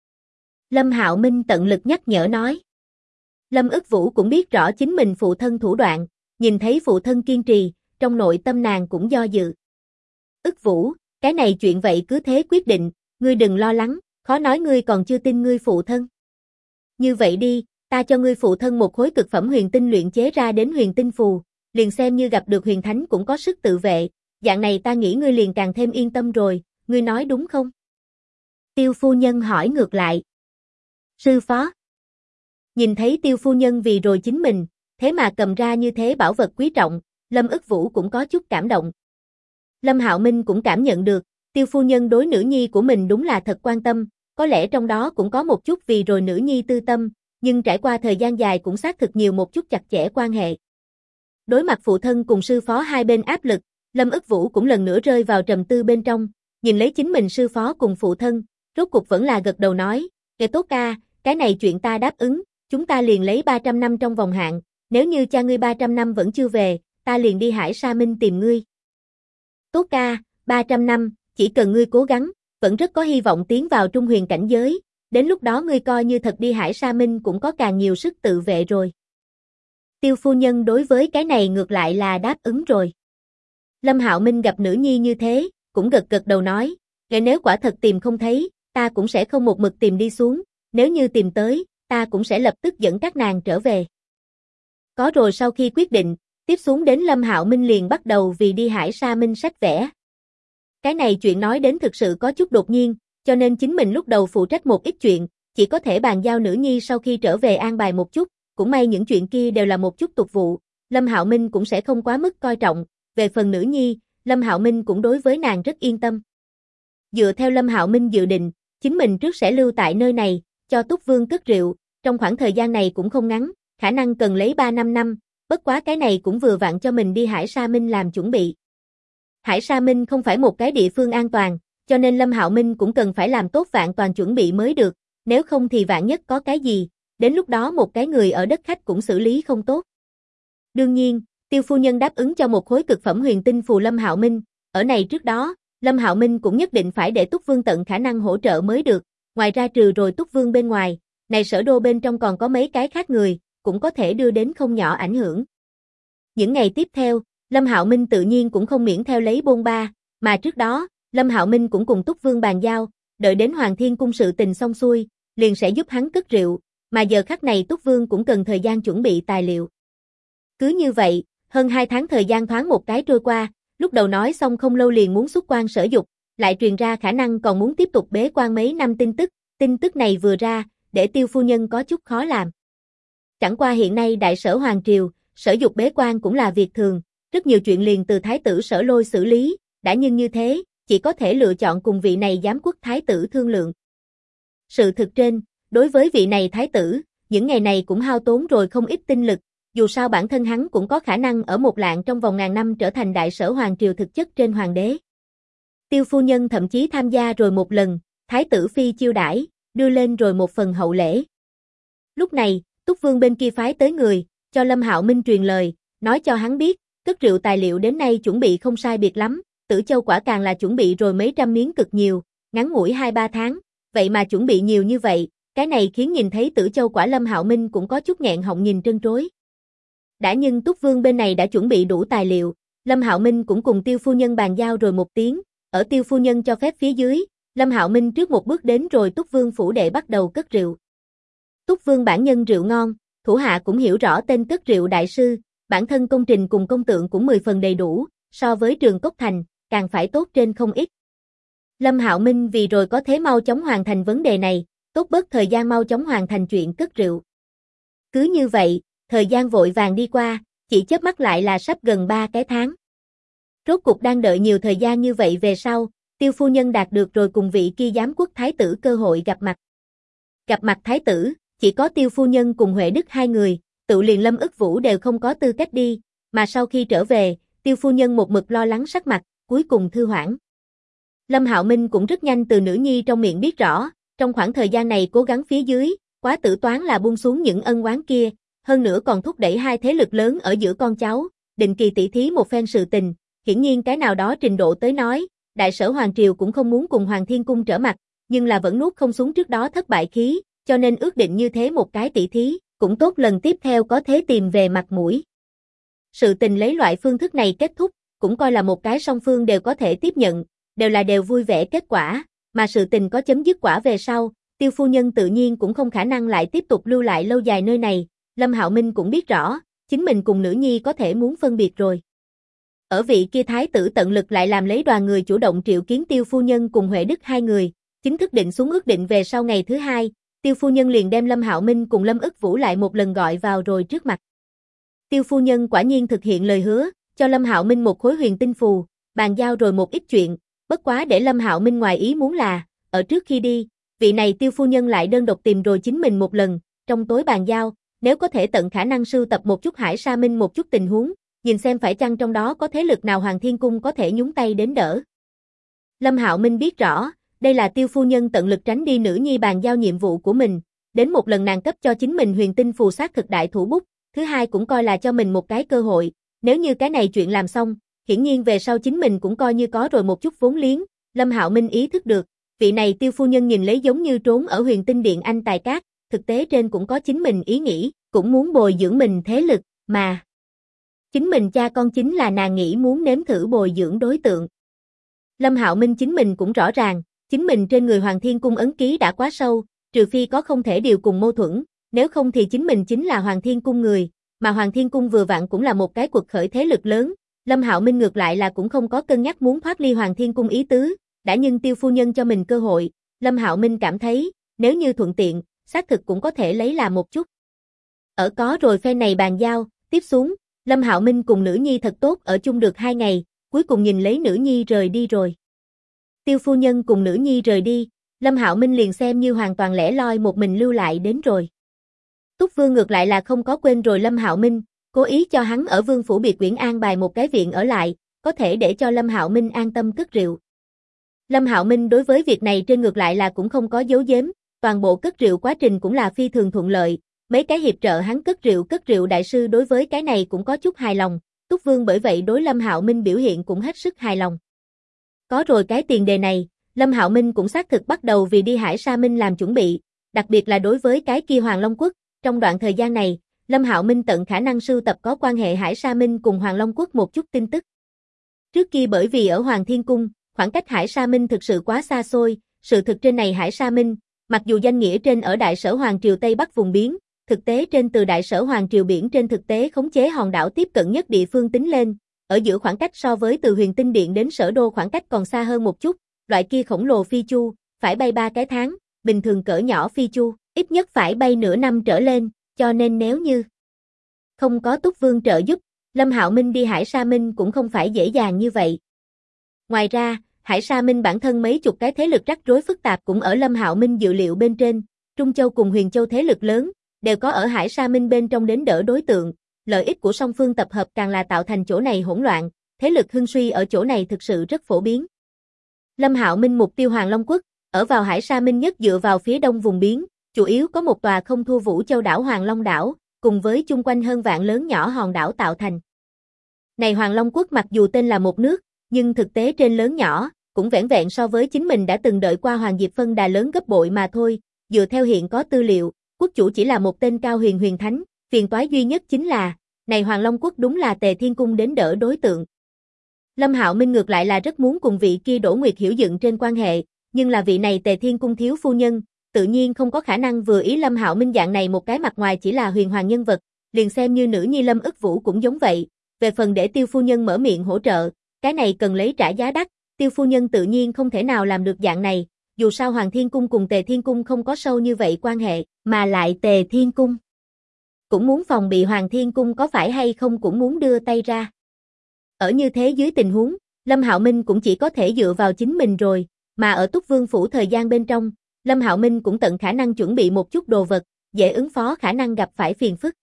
Lâm Hạo Minh tận lực nhắc nhở nói. Lâm Ức Vũ cũng biết rõ chính mình phụ thân thủ đoạn, nhìn thấy phụ thân kiên trì, trong nội tâm nàng cũng do dự. Ức Vũ, cái này chuyện vậy cứ thế quyết định, ngươi đừng lo lắng, khó nói ngươi còn chưa tin ngươi phụ thân. Như vậy đi, ta cho ngươi phụ thân một khối cực phẩm huyền tinh luyện chế ra đến huyền tinh phù, liền xem như gặp được huyền thánh cũng có sức tự vệ, dạng này ta nghĩ ngươi liền càng thêm yên tâm rồi, ngươi nói đúng không? Tiêu phu nhân hỏi ngược lại. Sư phó. Nhìn thấy Tiêu phu nhân vì rồi chính mình, thế mà cầm ra như thế bảo vật quý trọng, Lâm Ức Vũ cũng có chút cảm động. Lâm Hạo Minh cũng cảm nhận được, Tiêu phu nhân đối nữ nhi của mình đúng là thật quan tâm, có lẽ trong đó cũng có một chút vì rồi nữ nhi tư tâm, nhưng trải qua thời gian dài cũng xác thực nhiều một chút chặt chẽ quan hệ. Đối mặt phụ thân cùng sư phó hai bên áp lực, Lâm Ức Vũ cũng lần nữa rơi vào trầm tư bên trong, nhìn lấy chính mình sư phó cùng phụ thân, rốt cuộc vẫn là gật đầu nói, nghe tốt ca, cái này chuyện ta đáp ứng, chúng ta liền lấy 300 năm trong vòng hạn, nếu như cha ngươi 300 năm vẫn chưa về, ta liền đi Hải Sa Minh tìm ngươi. Tốt ca, 300 năm, chỉ cần ngươi cố gắng, vẫn rất có hy vọng tiến vào trung huyền cảnh giới, đến lúc đó ngươi coi như thật đi Hải Sa Minh cũng có càng nhiều sức tự vệ rồi. Tiêu phu nhân đối với cái này ngược lại là đáp ứng rồi. Lâm Hạo Minh gặp nữ nhi như thế, cũng gật gật đầu nói, nếu quả thật tìm không thấy, ta cũng sẽ không một mực tìm đi xuống, nếu như tìm tới, ta cũng sẽ lập tức dẫn các nàng trở về. Có rồi sau khi quyết định, tiếp xuống đến Lâm Hạo Minh liền bắt đầu vì đi Hải Sa Minh sách vẽ. Cái này chuyện nói đến thực sự có chút đột nhiên, cho nên chính mình lúc đầu phụ trách một ít chuyện, chỉ có thể bàn giao nữ nhi sau khi trở về an bài một chút, cũng may những chuyện kia đều là một chút tục vụ, Lâm Hạo Minh cũng sẽ không quá mức coi trọng, về phần nữ nhi, Lâm Hạo Minh cũng đối với nàng rất yên tâm. Dựa theo Lâm Hạo Minh dự định, chính mình trước sẽ lưu tại nơi này, cho Túc Vương cất rượu, trong khoảng thời gian này cũng không ngắn, khả năng cần lấy 3-5 năm, bất quá cái này cũng vừa vặn cho mình đi Hải Sa Minh làm chuẩn bị. Hải Sa Minh không phải một cái địa phương an toàn, cho nên Lâm Hạo Minh cũng cần phải làm tốt vạn toàn chuẩn bị mới được, nếu không thì vạn nhất có cái gì, đến lúc đó một cái người ở đất khách cũng xử lý không tốt. Đương nhiên, Tiêu phu nhân đáp ứng cho một khối cực phẩm huyền tinh phù Lâm Hạo Minh, ở này trước đó, Lâm Hạo Minh cũng nhất định phải để Túc Vương tận khả năng hỗ trợ mới được, ngoài ra trừ rồi Túc Vương bên ngoài, này Sở Đô bên trong còn có mấy cái khác người, cũng có thể đưa đến không nhỏ ảnh hưởng. Những ngày tiếp theo, Lâm Hạo Minh tự nhiên cũng không miễn theo lấy bôn ba, mà trước đó, Lâm Hạo Minh cũng cùng Túc Vương bàn giao, đợi đến Hoàng Thiên Cung sự tình xong xuôi, liền sẽ giúp hắn cất rượu, mà giờ khắc này Túc Vương cũng cần thời gian chuẩn bị tài liệu. Cứ như vậy, hơn 2 tháng thời gian thoáng một cái trôi qua, lúc đầu nói xong không lâu liền muốn xuất quan Sở Dục, lại truyền ra khả năng còn muốn tiếp tục bế quan mấy năm tin tức này vừa ra, để Tiêu phu nhân có chút khó làm. Chẳng qua hiện nay Đại Sở Hoàng Triều, Sở Dục bế quan cũng là việc thường, rất nhiều chuyện liền từ Thái tử Sở Lôi xử lý, đã nhưng như thế, chỉ có thể lựa chọn cùng vị này giám quốc Thái tử thương lượng. Sự thực trên, đối với vị này Thái tử, những ngày này cũng hao tốn rồi không ít tinh lực, dù sao bản thân hắn cũng có khả năng ở một lạng trong vòng ngàn năm trở thành Đại Sở Hoàng Triều thực chất trên hoàng đế. Tiêu phu nhân thậm chí tham gia rồi một lần, Thái tử phi chiêu đãi, đưa lên rồi một phần hậu lễ. Lúc này, Túc Vương bên kia phái tới người, cho Lâm Hạo Minh truyền lời, nói cho hắn biết, cất rượu tài liệu đến nay chuẩn bị không sai biệt lắm, Tử Châu quả càng là chuẩn bị rồi mấy trăm miếng cực nhiều, ngắn ngủi 2-3 tháng, vậy mà chuẩn bị nhiều như vậy, cái này khiến nhìn thấy Tử Châu quả Lâm Hạo Minh cũng có chút nghẹn họng nhìn trân trối. Đã nhưng Túc Vương bên này đã chuẩn bị đủ tài liệu, Lâm Hạo Minh cũng cùng Tiêu phu nhân bàn giao rồi một tiếng, ở Tiêu phu nhân cho phép phía dưới, Lâm Hạo Minh trước một bước đến rồi Túc Vương phủ để bắt đầu cất rượu. Túc Vương bản nhân rượu ngon, thủ hạ cũng hiểu rõ tên cất rượu đại sư, bản thân công trình cùng công tượng cũng 10 phần đầy đủ, so với Trường Cốc Thành, càng phải tốt trên không ít. Lâm Hạo Minh vì rồi có thế mau chóng hoàn thành vấn đề này, tốt bớt thời gian mau chóng hoàn thành chuyện cất rượu. Cứ như vậy, thời gian vội vàng đi qua, chỉ chớp mắt lại là sắp gần 3 cái tháng. Rốt cục đang đợi nhiều thời gian như vậy về sau, Tiêu phu nhân đạt được rồi cùng vị kia giám quốc thái tử cơ hội gặp mặt. Gặp mặt thái tử, chỉ có Tiêu phu nhân cùng Huệ Đức hai người, tự liền Lâm Ức Vũ đều không có tư cách đi, mà sau khi trở về, Tiêu phu nhân một mực lo lắng sắc mặt, cuối cùng thư hoãn. Lâm Hạo Minh cũng rất nhanh từ nữ nhi trong miệng biết rõ, trong khoảng thời gian này cố gắng phía dưới, quá tử toán là buông xuống những ân oán kia, hơn nữa còn thúc đẩy hai thế lực lớn ở giữa con cháu, định kỳ tỉ thí một phen sự tình, hiển nhiên cái nào đó trình độ tới nói, Đại Sở Hoàng Triều cũng không muốn cùng Hoàng Thiên Cung trở mặt, nhưng là vẫn nuốt không xuống trước đó thất bại khí, cho nên ước định như thế một cái tỉ thí, cũng tốt lần tiếp theo có thế tìm về mặt mũi. Sự tình lấy loại phương thức này kết thúc, cũng coi là một cái song phương đều có thể tiếp nhận, đều vui vẻ kết quả, mà sự tình có chấm dứt quả về sau, Tiêu phu nhân tự nhiên cũng không khả năng lại tiếp tục lưu lại lâu dài nơi này, Lâm Hạo Minh cũng biết rõ, chính mình cùng nữ nhi có thể muốn phân biệt rồi. Ở vị kia thái tử tận lực lại làm lấy đoàn người chủ động triệu kiến Tiêu phu nhân cùng Huệ Đức hai người, chính thức định xuống ước định về sau ngày thứ hai, Tiêu phu nhân liền đem Lâm Hạo Minh cùng Lâm Ức Vũ lại một lần gọi vào rồi trước mặt. Tiêu phu nhân quả nhiên thực hiện lời hứa, cho Lâm Hạo Minh một khối huyền tinh phù, bàn giao rồi một ít chuyện, bất quá để Lâm Hạo Minh ngoài ý muốn là, ở trước khi đi, vị này Tiêu phu nhân lại đơn độc tìm rồi chính mình một lần, trong tối bàn giao, nếu có thể tận khả năng sưu tập một chút Hải Sa Minh một chút tình huống, nhìn xem phải chăng trong đó có thế lực nào Hoàng Thiên Cung có thể nhúng tay đến đỡ. Lâm Hạo Minh biết rõ, đây là Tiêu phu nhân tận lực tránh đi nữ nhi bàn giao nhiệm vụ của mình, đến một lần nàng cấp cho chính mình huyền tinh phù sát thực đại thủ bút, thứ hai cũng coi là cho mình một cái cơ hội, nếu như cái này chuyện làm xong, hiển nhiên về sau chính mình cũng coi như có rồi một chút vốn liếng, Lâm Hạo Minh ý thức được, vị này Tiêu phu nhân nhìn lấy giống như trốn ở huyền tinh điện anh tài cát, thực tế trên cũng có chính mình ý nghĩ, cũng muốn bồi dưỡng mình thế lực, mà chính mình cha con chính là nàng nghĩ muốn nếm thử bồi dưỡng đối tượng. Lâm Hạo Minh chính mình cũng rõ ràng, chính mình trên người Hoàng Thiên Cung ấn ký đã quá sâu, trừ phi có không thể điều cùng mâu thuẫn, nếu không thì chính mình chính là Hoàng Thiên Cung người, mà Hoàng Thiên Cung vừa vặn cũng là một cái quật khởi thế lực lớn, Lâm Hạo Minh ngược lại là cũng không có cân nhắc muốn thoát ly Hoàng Thiên Cung ý tứ, đã nhưng Tiêu phu nhân cho mình cơ hội, Lâm Hạo Minh cảm thấy, nếu như thuận tiện, xác thực cũng có thể lấy làm một chút. Ở có rồi phe này bàn giao, tiếp xuống, Lâm Hạo Minh cùng nữ nhi thật tốt ở chung được 2 ngày, cuối cùng nhìn lấy nữ nhi rời đi rồi. Tiêu phu nhân cùng nữ nhi rời đi, Lâm Hạo Minh liền xem như hoàn toàn lẻ loi một mình lưu lại đến rồi. Túc Vương ngược lại là không có quên rồi Lâm Hạo Minh, cố ý cho hắn ở Vương phủ biệt viện an bài một cái viện ở lại, có thể để cho Lâm Hạo Minh an tâm cất rượu. Lâm Hạo Minh đối với việc này trên ngược lại là cũng không có giấu giếm, toàn bộ cất rượu quá trình cũng là phi thường thuận lợi, mấy cái hiệp trợ hắn cất rượu đại sư đối với cái này cũng có chút hài lòng, Túc Vương bởi vậy đối Lâm Hạo Minh biểu hiện cũng hết sức hài lòng. Có rồi cái tiền đề này, Lâm Hạo Minh cũng xác thực bắt đầu vì đi Hải Sa Minh làm chuẩn bị, đặc biệt là đối với cái kia Hoàng Long Quốc, trong đoạn thời gian này, Lâm Hạo Minh tận khả năng sưu tập có quan hệ Hải Sa Minh cùng Hoàng Long Quốc một chút tin tức. Trước kia bởi vì ở Hoàng Thiên Cung, khoảng cách Hải Sa Minh thực sự quá xa xôi, sự thực trên này Hải Sa Minh, mặc dù danh nghĩa trên ở Đại Sở Hoàng Triều Tây Bắc vùng biển, thực tế trên từ Đại Sở Hoàng Triều biển trên thực tế khống chế hòn đảo tiếp cận nhất địa phương tính lên, ở giữa khoảng cách so với từ Huyền Tinh Điện đến Sở Đô khoảng cách còn xa hơn một chút, loại kia khổng lồ phi chu, phải bay 3 cái tháng, bình thường cỡ nhỏ phi chu, ít nhất phải bay nửa năm trở lên, cho nên nếu như không có Túc Vương trợ giúp, Lâm Hạo Minh đi Hải Sa Minh cũng không phải dễ dàng như vậy. Ngoài ra, Hải Sa Minh bản thân mấy chục cái thế lực rắc rối phức tạp cũng ở Lâm Hạo Minh dự liệu bên trên, Trung Châu cùng Huyền Châu thế lực lớn, đều có ở Hải Sa Minh bên trong đến đỡ đối tượng, lợi ích của song phương tập hợp càng là tạo thành chỗ này hỗn loạn, thế lực hưng suy ở chỗ này thực sự rất phổ biến. Lâm Hạo Minh mục tiêu Hoàng Long Quốc, ở vào Hải Sa Minh nhất dựa vào phía đông vùng biển, chủ yếu có một tòa không thua Vũ Châu đảo Hoàng Long đảo, cùng với chung quanh hơn vạn lớn nhỏ hòn đảo tạo thành. Này Hoàng Long Quốc mặc dù tên là một nước, nhưng thực tế trên lớn nhỏ, cũng vẻn vẹn so với chính mình đã từng đợi qua Hoàng Diệp Phân Đà lớn gấp bội mà thôi, dựa theo hiện có tư liệu, quốc chủ chỉ là một tên cao huyền huyền thánh, phiền toái duy nhất chính là, này Hoàng Long Quốc đúng là Tề Thiên Cung đến đỡ đối tượng. Lâm Hạo Minh ngược lại là rất muốn cùng vị kia Đỗ Nguyệt Hiểu dựng trên quan hệ, nhưng là vị này Tề Thiên Cung thiếu phu nhân, tự nhiên không có khả năng vừa ý Lâm Hạo Minh dạng này một cái mặt ngoài chỉ là huyền hoàng nhân vật, liền xem như nữ nhi Lâm Ức Vũ cũng giống vậy, về phần để Tiêu phu nhân mở miệng hỗ trợ, cái này cần lấy trả giá đắt, Tiêu phu nhân tự nhiên không thể nào làm được dạng này, dù sao Hoàng Thiên Cung cùng Tề Thiên Cung không có sâu như vậy quan hệ, mà lại Tề Thiên Cung cũng muốn phòng bị Hoàng Thiên Cung có phải hay không cũng muốn đưa tay ra. Ở như thế dưới tình huống, Lâm Hạo Minh cũng chỉ có thể dựa vào chính mình rồi, mà ở Túc Vương phủ thời gian bên trong, Lâm Hạo Minh cũng tận khả năng chuẩn bị một chút đồ vật, dễ ứng phó khả năng gặp phải phiền phức.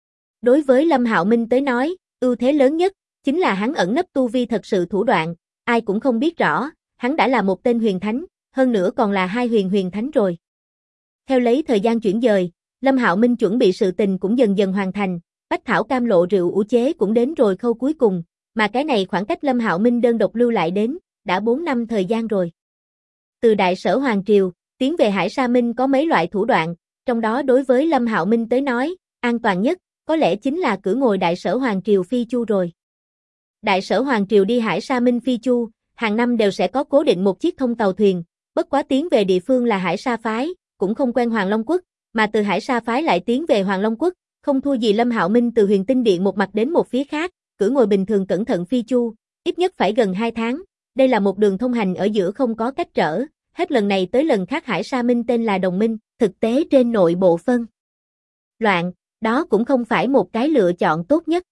Đối với Lâm Hạo Minh tới nói, ưu thế lớn nhất chính là hắn ẩn nấp tu vi thật sự thủ đoạn, ai cũng không biết rõ, hắn đã là một tên huyền thánh, hơn nữa còn là 2 huyền thánh rồi. Theo lấy thời gian chuyển dời, Lâm Hạo Minh chuẩn bị sự tình cũng dần dần hoàn thành, Bách Thảo Cam Lộ rượu ủ chế cũng đến rồi khâu cuối cùng, mà cái này khoảng cách Lâm Hạo Minh đơn độc lưu lại đến, đã 4 năm thời gian rồi. Từ Đại Sở Hoàng Triều, tiến về Hải Sa Minh có mấy loại thủ đoạn, trong đó đối với Lâm Hạo Minh tới nói, an toàn nhất, có lẽ chính là cưỡi ngồi Đại Sở Hoàng Triều phi chu rồi. Đại Sở Hoàng Triều đi Hải Sa Minh phi chu, hàng năm đều sẽ có cố định một chiếc thông tàu thuyền, bất quá tiến về địa phương là Hải Sa phái, cũng không quen Hoàng Long Quốc, mà từ Hải Sa phái lại tiến về Hoàng Long Quốc, không thua gì Lâm Hạo Minh từ Huyền Tinh Điện một mặt đến một phía khác, cưỡi ngồi bình thường cẩn thận phi chu, ít nhất phải gần 2 tháng, đây là một đường thông hành ở giữa không có cách trở, hết lần này tới lần khác Hải Sa Minh tên là đồng minh, thực tế trên nội bộ phân loạn, đó cũng không phải một cái lựa chọn tốt nhất.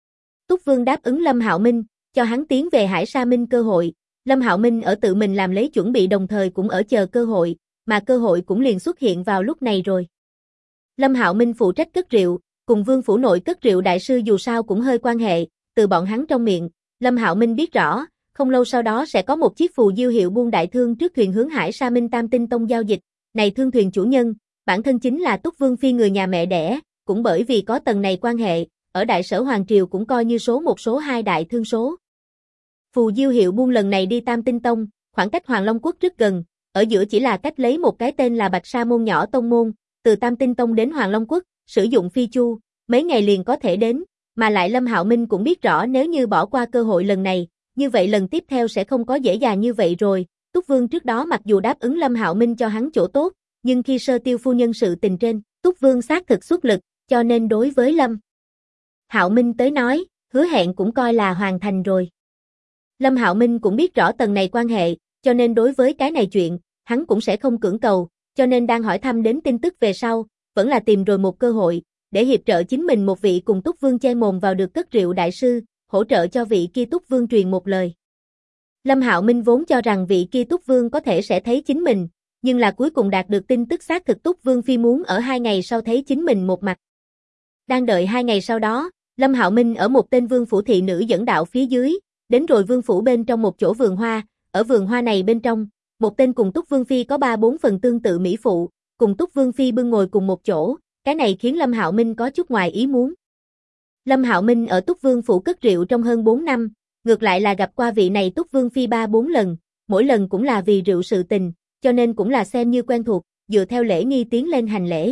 Túc Vương đáp ứng Lâm Hạo Minh, cho hắn tiến về Hải Sa Minh cơ hội, Lâm Hạo Minh ở tự mình làm lấy chuẩn bị đồng thời cũng ở chờ cơ hội, mà cơ hội cũng liền xuất hiện vào lúc này rồi. Lâm Hạo Minh phụ trách cất rượu, cùng Vương phủ nội cất rượu đại sư dù sao cũng hơi quan hệ, từ bọn hắn trong miệng, Lâm Hạo Minh biết rõ, không lâu sau đó sẽ có một chiếc phù diêu hiệu buôn đại thương trước thuyền hướng Hải Sa Minh Tam Tinh Tông giao dịch, này thương thuyền chủ nhân, bản thân chính là Túc Vương phi người nhà mẹ đẻ, cũng bởi vì có tầng này quan hệ, ở Đại Sở Hoàng Triều cũng coi như số 1 số 2 đại thương số. Phù diêu hiệu buôn lần này đi Tam Tinh Tông, khoảng cách Hoàng Long Quốc rất gần, ở giữa chỉ là cách lấy một cái tên là Bạch Sa môn nhỏ tông môn, từ Tam Tinh Tông đến Hoàng Long Quốc, sử dụng phi chu, mấy ngày liền có thể đến, mà lại Lâm Hạo Minh cũng biết rõ nếu như bỏ qua cơ hội lần này, như vậy lần tiếp theo sẽ không có dễ dàng như vậy rồi. Túc Vương trước đó mặc dù đáp ứng Lâm Hạo Minh cho hắn chỗ tốt, nhưng khi sơ tiêu phu nhân sự tình trên, Túc Vương xác thực xuất lực, cho nên đối với Lâm Hạo Minh tới nói, hứa hẹn cũng coi là hoàn thành rồi. Lâm Hạo Minh cũng biết rõ tầng này quan hệ, cho nên đối với cái này chuyện, hắn cũng sẽ không cưỡng cầu, cho nên đang hỏi thăm đến tin tức về sau, vẫn là tìm rồi một cơ hội, để hiệp trợ chính mình một vị cùng Túc Vương chen mồm vào được cất rượu đại sư, hỗ trợ cho vị kia Túc Vương truyền một lời. Lâm Hạo Minh vốn cho rằng vị kia Túc Vương có thể sẽ thấy chính mình, nhưng là cuối cùng đạt được tin tức xác thực Túc Vương Phi muốn ở 2 ngày sau thấy chính mình một mặt. Đang đợi 2 ngày sau đó, Lâm Hạo Minh ở một tên vương phủ thị nữ dẫn đạo phía dưới, đến rồi vương phủ bên trong một chỗ vườn hoa, ở vườn hoa này bên trong, một tên cùng Túc Vương Phi có 3-4 phần tương tự mỹ phụ, cùng Túc Vương Phi bưng ngồi cùng một chỗ, cái này khiến Lâm Hạo Minh có chút ngoài ý muốn. Lâm Hạo Minh ở Túc Vương phủ cất rượu trong hơn 4 năm, ngược lại là gặp qua vị này Túc Vương Phi 3-4 lần, mỗi lần cũng là vì rượu sự tình, cho nên cũng là xem như quen thuộc, dựa theo lễ nghi tiến lên hành lễ.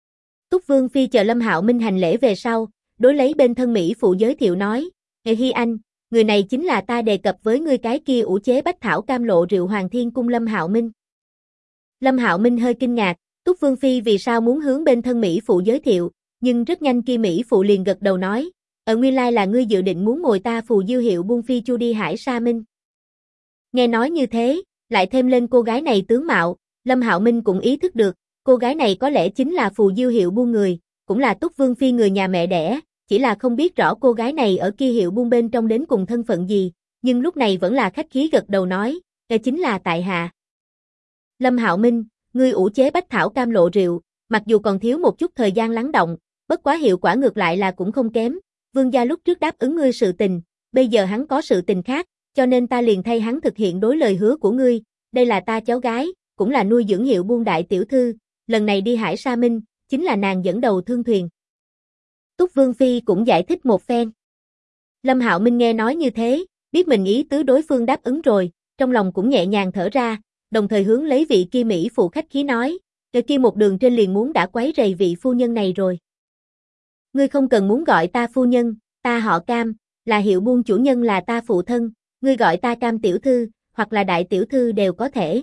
Túc Vương Phi chờ Lâm Hạo Minh hành lễ về sau, đối lấy bên thân mỹ phụ giới thiệu nói, Hi Anh, người này chính là ta đề cập với ngươi cái kia ủ chế bách thảo cam lộ rượu Hoàng Thiên Cung Lâm Hạo Minh. Lâm Hạo Minh hơi kinh ngạc, Túc Vương Phi vì sao muốn hướng bên thân mỹ phụ giới thiệu, nhưng rất nhanh kia mỹ phụ liền gật đầu nói, nguyên lai là ngươi dự định muốn ngồi ta phù diêu hiệu buôn phi chu đi Hải Sa Minh. Nghe nói như thế, lại thêm lên cô gái này tướng mạo, Lâm Hạo Minh cũng ý thức được, cô gái này có lẽ chính là phù diêu hiệu buôn người, cũng là Túc Vương Phi người nhà mẹ đẻ, chỉ là không biết rõ cô gái này ở kia hiệu buôn bên trong đến cùng thân phận gì, nhưng lúc này vẫn là khách khí gật đầu nói, chính là tại hạ. Lâm Hạo Minh, ngươi ủ chế bách thảo cam lộ rượu, mặc dù còn thiếu một chút thời gian lắng động, bất quá hiệu quả ngược lại là cũng không kém, vương gia lúc trước đáp ứng ngươi sự tình, bây giờ hắn có sự tình khác, cho nên ta liền thay hắn thực hiện đối lời hứa của ngươi, đây là ta cháu gái, cũng là nuôi dưỡng hiệu buôn đại tiểu thư, lần này đi Hải Sa Minh, chính là nàng dẫn đầu thương thuyền. Túc Vương Phi cũng giải thích một phen. Lâm Hạo Minh nghe nói như thế, biết mình ý tứ đối phương đáp ứng rồi, trong lòng cũng nhẹ nhàng thở ra, đồng thời hướng lấy vị kia mỹ phụ khách khí nói, kia một đường trên liền muốn đã quấy rầy vị phu nhân này rồi. Ngươi không cần muốn gọi ta phu nhân, ta họ Cam, là hiệu buôn chủ nhân là ta phụ thân, ngươi gọi ta Cam tiểu thư, hoặc là đại tiểu thư đều có thể.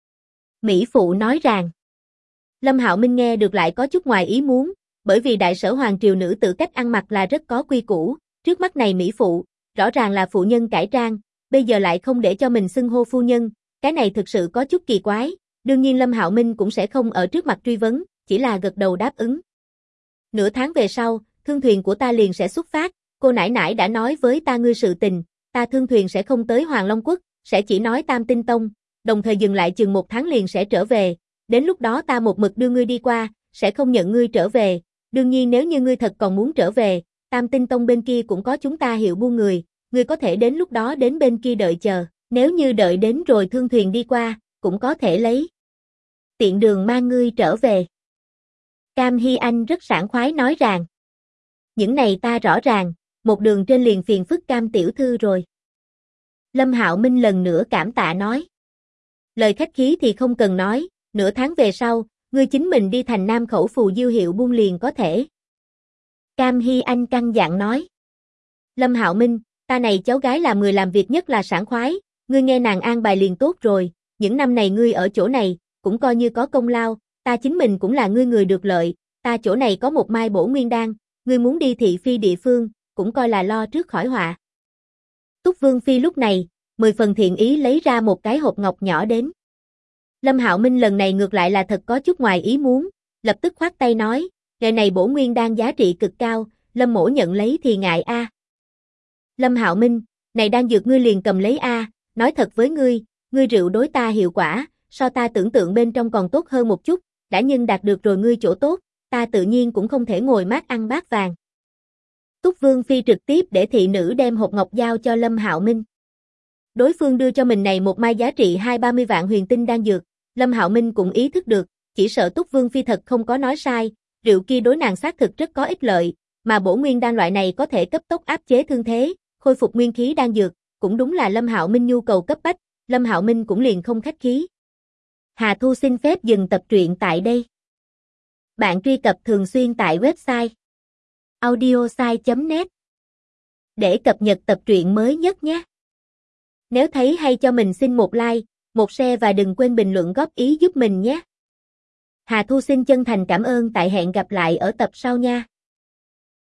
Mỹ phụ nói rằng, Lâm Hạo Minh nghe được lại có chút ngoài ý muốn, bởi vì đại sở hoàng triều nữ tự cách ăn mặc là rất có quy củ, trước mắt này mỹ phụ, rõ ràng là phụ nhân cải trang, bây giờ lại không để cho mình xưng hô phu nhân, cái này thực sự có chút kỳ quái, đương nhiên Lâm Hạo Minh cũng sẽ không ở trước mặt truy vấn, chỉ là gật đầu đáp ứng. Nửa tháng về sau, thương thuyền của ta liền sẽ xuất phát, cô nãi nãi đã nói với ta ngươi sự tình, ta thương thuyền sẽ không tới Hoàng Long Quốc, sẽ chỉ nói Tam Tinh Tông, đồng thời dừng lại chừng 1 tháng liền sẽ trở về, đến lúc đó ta một mực đưa ngươi đi qua, sẽ không nhận ngươi trở về, đương nhiên nếu như ngươi thật còn muốn trở về, Tam Tinh Tông bên kia cũng có chúng ta hiệu buôn người, ngươi có thể đến lúc đó đến bên kia đợi chờ, nếu như đợi đến rồi thương thuyền đi qua, cũng có thể lấy tiện đường mang ngươi trở về. Cam Hy Anh rất sảng khoái nói rằng, những này ta rõ ràng, một đường trên liền phiền phức Cam tiểu thư rồi. Lâm Hạo Minh lần nữa cảm tạ nói, lời khách khí thì không cần nói, nửa tháng về sau, ngươi chính mình đi thành Nam khẩu phù diêu hiệu buôn liền có thể. Cam Hy Anh căng dặn nói, Lâm Hạo Minh, ta này cháu gái làm người làm việc nhất là sảng khoái, ngươi nghe nàng an bài liền tốt rồi, những năm này ngươi ở chỗ này, cũng coi như có công lao, ta chính mình cũng là ngươi người được lợi, ta chỗ này có một mai bổ nguyên đan, ngươi muốn đi thị phi địa phương, cũng coi là lo trước khỏi họa. Túc Vương Phi lúc này, 10 phần thiện ý lấy ra một cái hộp ngọc nhỏ đến. Lâm Hạo Minh lần này ngược lại là thật có chút ngoài ý muốn, lập tức khoát tay nói, ngày này bổ nguyên đan giá trị cực cao, Lâm mỗ nhận lấy thì ngại a. Lâm Hạo Minh, này đan dược ngươi liền cầm lấy a, nói thật với ngươi rượu đối ta hiệu quả, so ta tưởng tượng bên trong còn tốt hơn một chút, đã nhưng đạt được rồi ngươi chỗ tốt, ta tự nhiên cũng không thể ngồi mát ăn bát vàng. Túc Vương Phi trực tiếp để thị nữ đem hộp ngọc giao cho Lâm Hạo Minh. Đối phương đưa cho mình này một mai giá trị 20-30 vạn huyền tinh đan dược, Lâm Hạo Minh cũng ý thức được, chỉ sợ Túc Vương Phi thật không có nói sai, rượu kia đối nàng xác thực rất có ích lợi, mà bổ nguyên đan loại này có thể cấp tốc áp chế thương thế, khôi phục nguyên khí đan dược, cũng đúng là Lâm Hạo Minh nhu cầu cấp bách, Lâm Hạo Minh cũng liền không khách khí. Hà Thu xin phép dừng tập truyện tại đây. Bạn truy cập thường xuyên tại website audiosai.net để cập nhật tập truyện mới nhất nhé. Nếu thấy hay cho mình xin một like, một share và đừng quên bình luận góp ý giúp mình nhé. Hà Thu xin chân thành cảm ơn tại hẹn gặp lại ở tập sau nha.